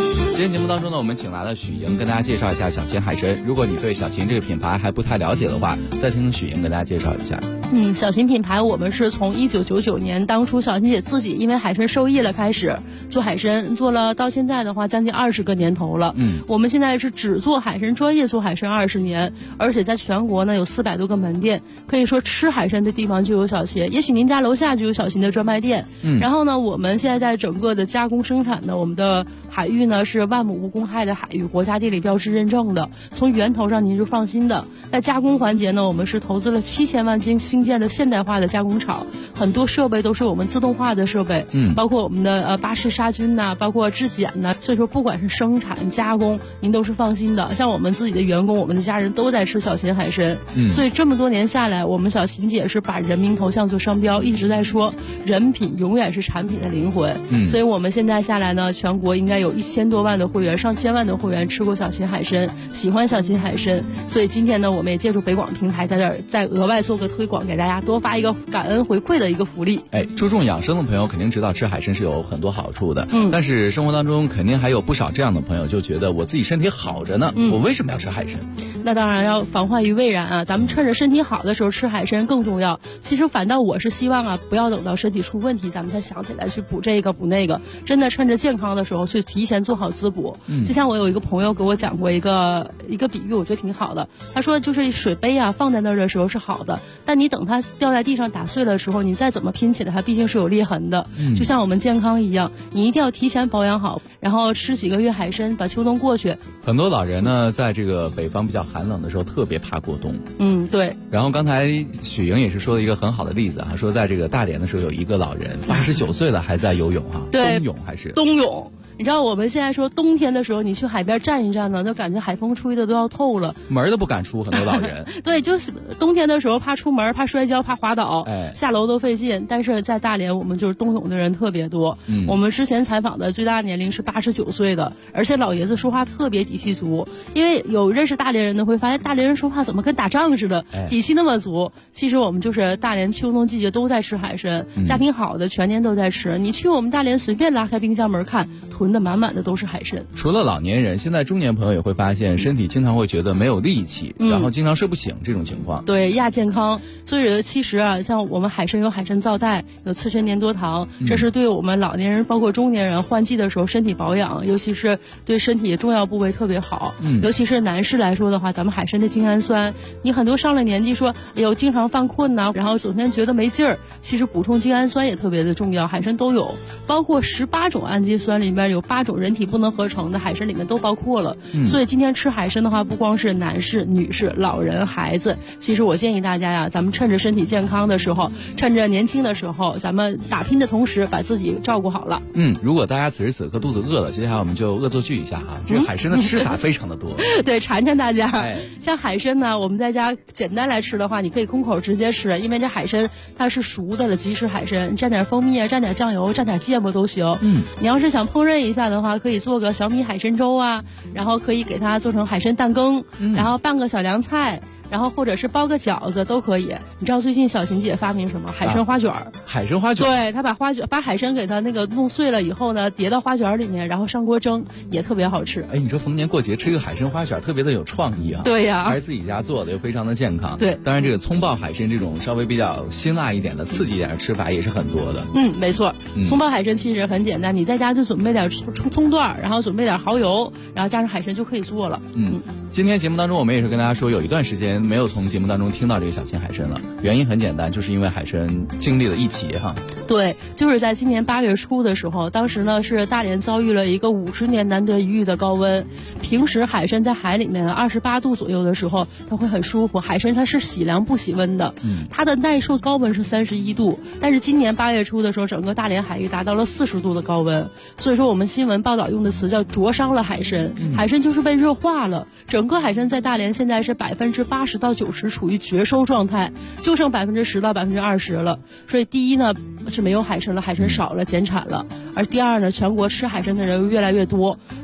今天节目当中呢，我们请来了许莹跟大家介绍一下小秦海参。如果你对小秦这个品牌还不太了解的话，再听许莹跟大家介绍一下。 小秦品牌我们是从1999年当初小秦姐自己因为海参受益了开始做海参，做了到现在的话将近20个年头了。我们现在是只做海参，专业做海参20年，而且在全国呢有400多个门店，可以说吃海参的地方就有小秦，也许您家楼下就有小秦的专卖店。然后呢，我们现在在整个的加工生产的我们的海域呢是万亩无公害的海域，国家地理标志认证的，从源头上您就放心的。在加工环节呢，我们是投资了7000万新建的现代化的加工厂，很多设备都是我们自动化的设备，包括我们的巴氏杀菌呐，包括质检呐，所以说不管是生产加工，您都是放心的。像我们自己的员工，我们的家人都在吃小秦海参，所以这么多年下来，我们小秦姐是把人民头像做商标，一直在说人品永远是产品的灵魂。所以我们现在下来呢，全国应该有1000多万的会员，上千万的会员吃过小秦海参，喜欢小秦海参。所以今天呢，我们也借助北广平台在这儿再额外做个推广，给大家多发一个感恩回馈的一个福利。 注重养生的朋友肯定知道吃海参是有很多好处的，但是生活当中肯定还有不少这样的朋友就觉得我自己身体好着呢，我为什么要吃海参？ 那当然要防患于未然啊，咱们趁着身体好的时候吃海参更重要。其实反倒我是希望啊，不要等到身体出问题咱们才想起来去补这个补那个，真的趁着健康的时候去提前做好滋补。就像我有一个朋友给我讲过一个比喻，我觉得挺好的。他说就是水杯啊放在那儿的时候是好的，但你等它掉在地上打碎了的时候，你再怎么拼起来它毕竟是有裂痕的。就像我们健康一样，你一定要提前保养好，然后吃几个月海参，把秋冬过去。 很多老人呢在这个北方比较寒冷的时候特别怕过冬。 对。 然后刚才许莹也是说了一个很好的例子说在这个大连的时候有一个老人89岁了还在游泳对， 冬泳还是冬泳。你知道我们现在说冬天的时候你去海边站一站呢，就感觉海风吹的都要透了， 门都不敢出，很多老人对，就是冬天的时候怕出门，怕摔跤，怕滑倒，下楼都费劲。但是在大连我们就是冬泳的人特别多，我们之前采访的最大年龄是89岁的，而且老爷子说话特别底气足。因为有认识大连人的会发现大连人说话怎么跟打仗似的，底气那么足。其实我们就是大连秋冬季节都在吃海参，家庭好的全年都在吃。你去我们大连随便拉开冰箱门看，囤的满满的都是海参。 除了老年人，现在中年朋友也会发现身体经常会觉得没有力气，然后经常睡不醒这种情况。 对，亚健康。所以其实啊，像我们海参有海参皂苷，有刺参粘多糖，这是对我们老年人包括中年人换季的时候身体保养，尤其是对身体重要部位特别好。尤其是男士来说的话，咱们海参的精氨酸，你很多上了年纪说哎呦经常犯困呐，然后整天觉得没劲儿，其实补充精氨酸也特别的重要，海参都有，包括18种氨基酸里面有8种人体不能合成的，海参里面都包括了。所以今天吃海参的话，不光是男士、女士、老人、孩子，其实我建议大家呀，咱们趁着身体健康的时候，趁着年轻的时候，咱们打拼的同时把自己照顾好了。 如果大家此时此刻肚子饿了，接下来我们就恶作剧一下这个海参的吃法非常的多对，馋馋大家。像海参呢，我们在家简单来吃的话，你可以空口直接吃，因为这海参它是熟的了，即食海参，蘸点蜂蜜啊，蘸点酱油，蘸点芥末都行。你要是想烹饪一下的话，可以做个小米海参粥啊，然后可以给它做成海参蛋羹，然后拌个小凉菜，然后或者是包个饺子都可以。你知道最近小秦姐发明什么？海参花卷儿。 海参花卷？ 对，她把海参给它那个弄碎了以后呢，叠到花卷里面，然后上锅蒸，也特别好吃。 你说逢年过节吃一个海参花卷，特别的有创意啊。 对呀， 还是自己家做的，又非常的健康。 对， 当然这个葱爆海参这种稍微比较辛辣一点的、刺激一点的吃法也是很多的。 没错。葱爆海参其实很简单，你在家就准备点葱段，然后准备点蚝油，然后加上海参就可以做了。 今天节目当中我们也是跟大家说，有一段时间没有从节目当中听到这个小秦海参了，原因很简单，就是因为海参经历了一劫对，就是在今年8月初的时候，当时呢是大连遭遇了一个50年难得一遇的高温。平时海参在海里面28度左右的时候，它会很舒服。海参它是喜凉不喜温的，它的耐受高温是31度，但是今年8月初的时候，整个大连海域达到了40度的高温。所以说我们新闻报道用的词叫灼伤了海参，海参就是被热化了。整个海参在大连现在是80%到90%处于绝收状态，就剩10%到20%了。所以第一呢是没有海参了，海参少了，减产了。而第二呢，全国吃海参的人越来越多，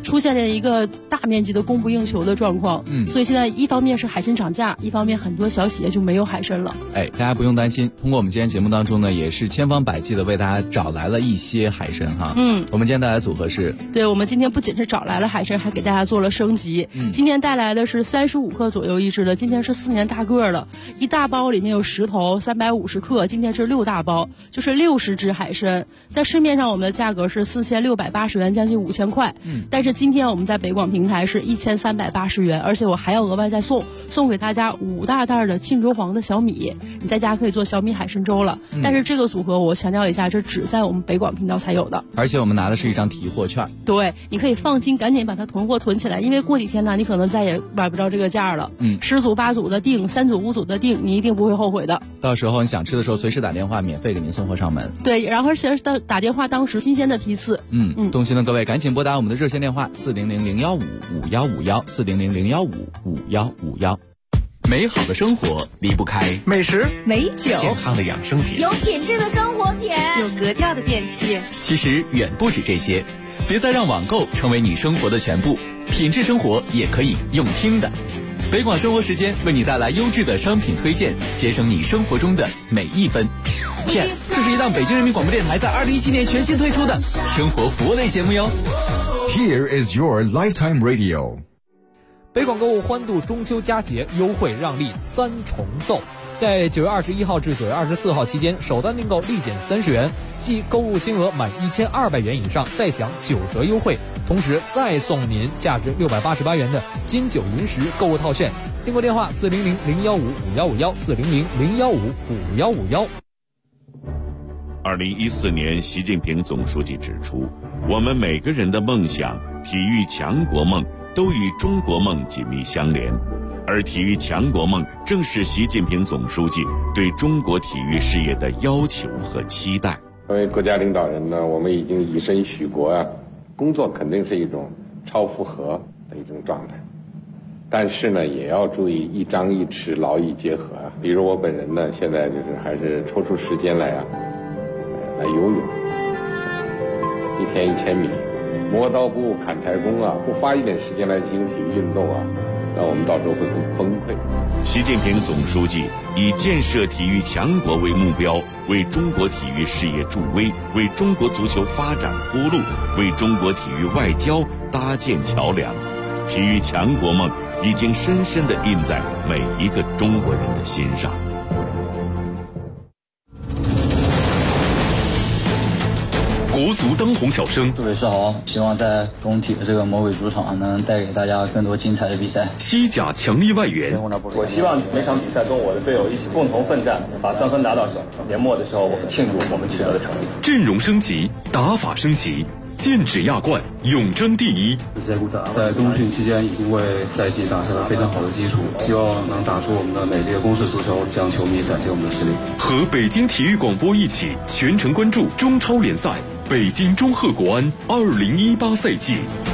出现了一个大面积的供不应求的状况。所以现在一方面是海参涨价，一方面很多小企业就没有海参了。 大家不用担心，通过我们今天节目当中呢，也是千方百计的为大家找来了一些海参哈。我们今天带来的组合是， 对，我们今天不仅是找来了海参，还给大家做了升级。今天带来的是35克左右一只的，今天是4年大个了，一大包里面有10头，350克，今天是6大包，就是60只海参。在市面上我们的价格是4680元，将近5000块。但是今天我们在北广平台是1380元，而且我还要额外再送给大家5大袋的沁州黄的小米，你在家可以做小米海参粥了。但是这个组合我强调一下，这只在我们北广频道才有的， 而且我们拿的是一张提货券。 对，你可以放心，赶紧把它囤货囤起来，因为过几天呢，你可能再也买不着这个价了。10组8组的订，3组5组的订，你一定不会后悔的。 到时候你想吃的时候，随时打电话，免费给您送货上门。 对，然后而且打电话当时新鲜的批次。 动心的各位赶紧拨打我们的热线电话400-015-5151，400-015-5151。 美好的生活离不开美食、 美酒、 健康的养生品、 有品质的生活品、 有格调的电器。 其实远不止这些，别再让网购成为你生活的全部，品质生活也可以用听的。北广生活时间为你带来优质的商品推荐，节省你生活中的每一分。Yes， 这是一档北京人民广播电台在2017年全新推出的生活服务类节目哟。 Here is your lifetime radio。 北广购物欢度中秋佳节优惠让利3重奏，在9月21号至9月24号期间，首单订购立减30元，即购物金额满1200元以上再享9折优惠，同时再送您价值688元的金九银十购物套券。订购电话400-015-5151，400-015-5151。 2014年，习近平总书记指出，我们每个人的梦想、体育强国梦都与中国梦紧密相连，而体育强国梦正是习近平总书记对中国体育事业的要求和期待。 作为国家领导人呢，我们已经以身许国啊，工作肯定是一种超负荷的一种状态，但是呢，也要注意一张一弛，劳逸结合啊。比如我本人呢，现在就是还是抽出时间来游泳，1天1000米。磨刀不误砍柴工啊，不花一点时间来进行体育运动啊，那我们到时候会很崩溃。 习近平总书记以建设体育强国为目标，为中国体育事业助威，为中国足球发展铺路，为中国体育外交搭建桥梁。体育强国梦已经深深地印在每一个中国人的心上。 国足当红小生， 杜伟是好，希望在工体的这个魔鬼主场能带给大家更多精彩的比赛。 西甲强力外援， 我希望每场比赛跟我的队友一起共同奋战，把3分拿到手。年末的时候，我们庆祝我们取得的成绩。 阵容升级，打法升级，剑指亚冠，永争第一。 在冬训期间已经为赛季打下了非常好的基础，希望能打出我们的美丽的攻势足球，向球迷展现我们的实力。 和北京体育广播一起全程关注中超联赛。北京中赫国安2018赛季。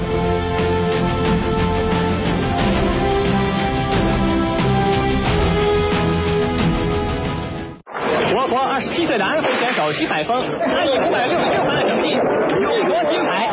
我国27岁的安徽选手徐载峰，他以566分的成绩勇夺金牌。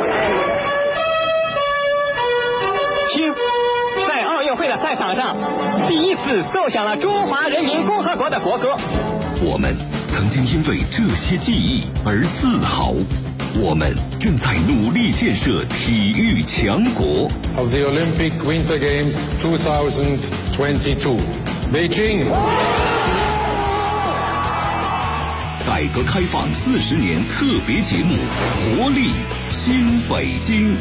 听，在奥运会的赛场上，第一次奏响了中华人民共和国的国歌。 我们曾经因为这些记忆而自豪。我们正在努力建设体育强国。 Of the Olympic Winter Games 2022, Beijing。 改革开放40年特别节目，活力新北京。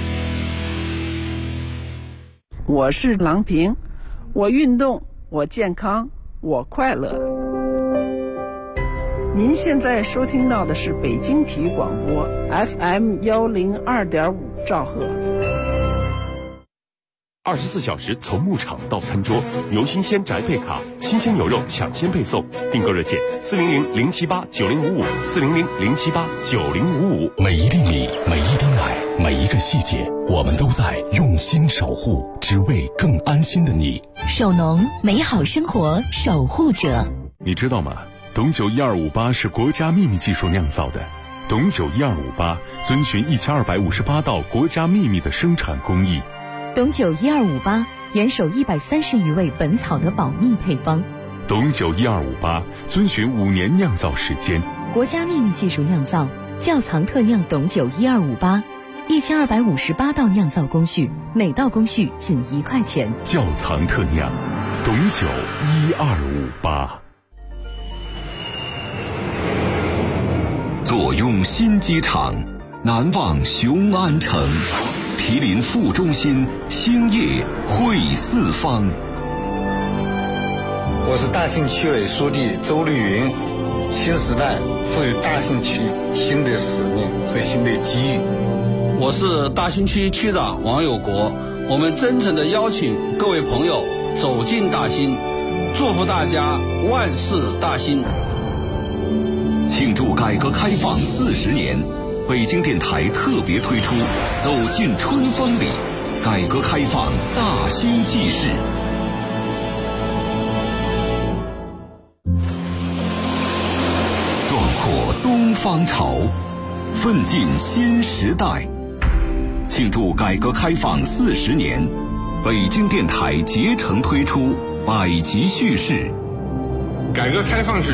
我是郎平，我运动，我健康，我快乐。您现在收听到的是北京体育广播 FM 102.5兆赫。 24小时从牧场到餐桌，牛新鲜宅配卡，新鲜牛肉抢先配送。订购热线400-078-9055，400-078-9055。每一粒米，每一滴奶，每一个细节，我们都在用心守护，只为更安心的你。 首农，美好生活守护者。 你知道吗？董酒1258是国家秘密技术酿造的， 董九1258遵循1258道国家秘密的生产工艺。 董九1258严守130余味本草的保密配方。 董九1258遵循5年酿造时间， 国家秘密技术酿造，窖藏特酿董九1258，1258道酿造工序，每道工序仅1块钱。 窖藏特酿，董九1258。 坐拥新机场，南望雄安城，毗邻副中心，兴业汇四方。 我是大兴区委书记周绿云。新时代赋予大兴区新的使命和新的机遇。 我是大兴区区长王有国。我们真诚地邀请各位朋友走进大兴，祝福大家万事大兴。 庆祝改革开放40年，北京电台特别推出《走进春风里》，改革开放大兴纪事。壮阔东方潮，奋进新时代。庆祝改革开放40年，北京电台竭诚推出百集叙事。 改革开放是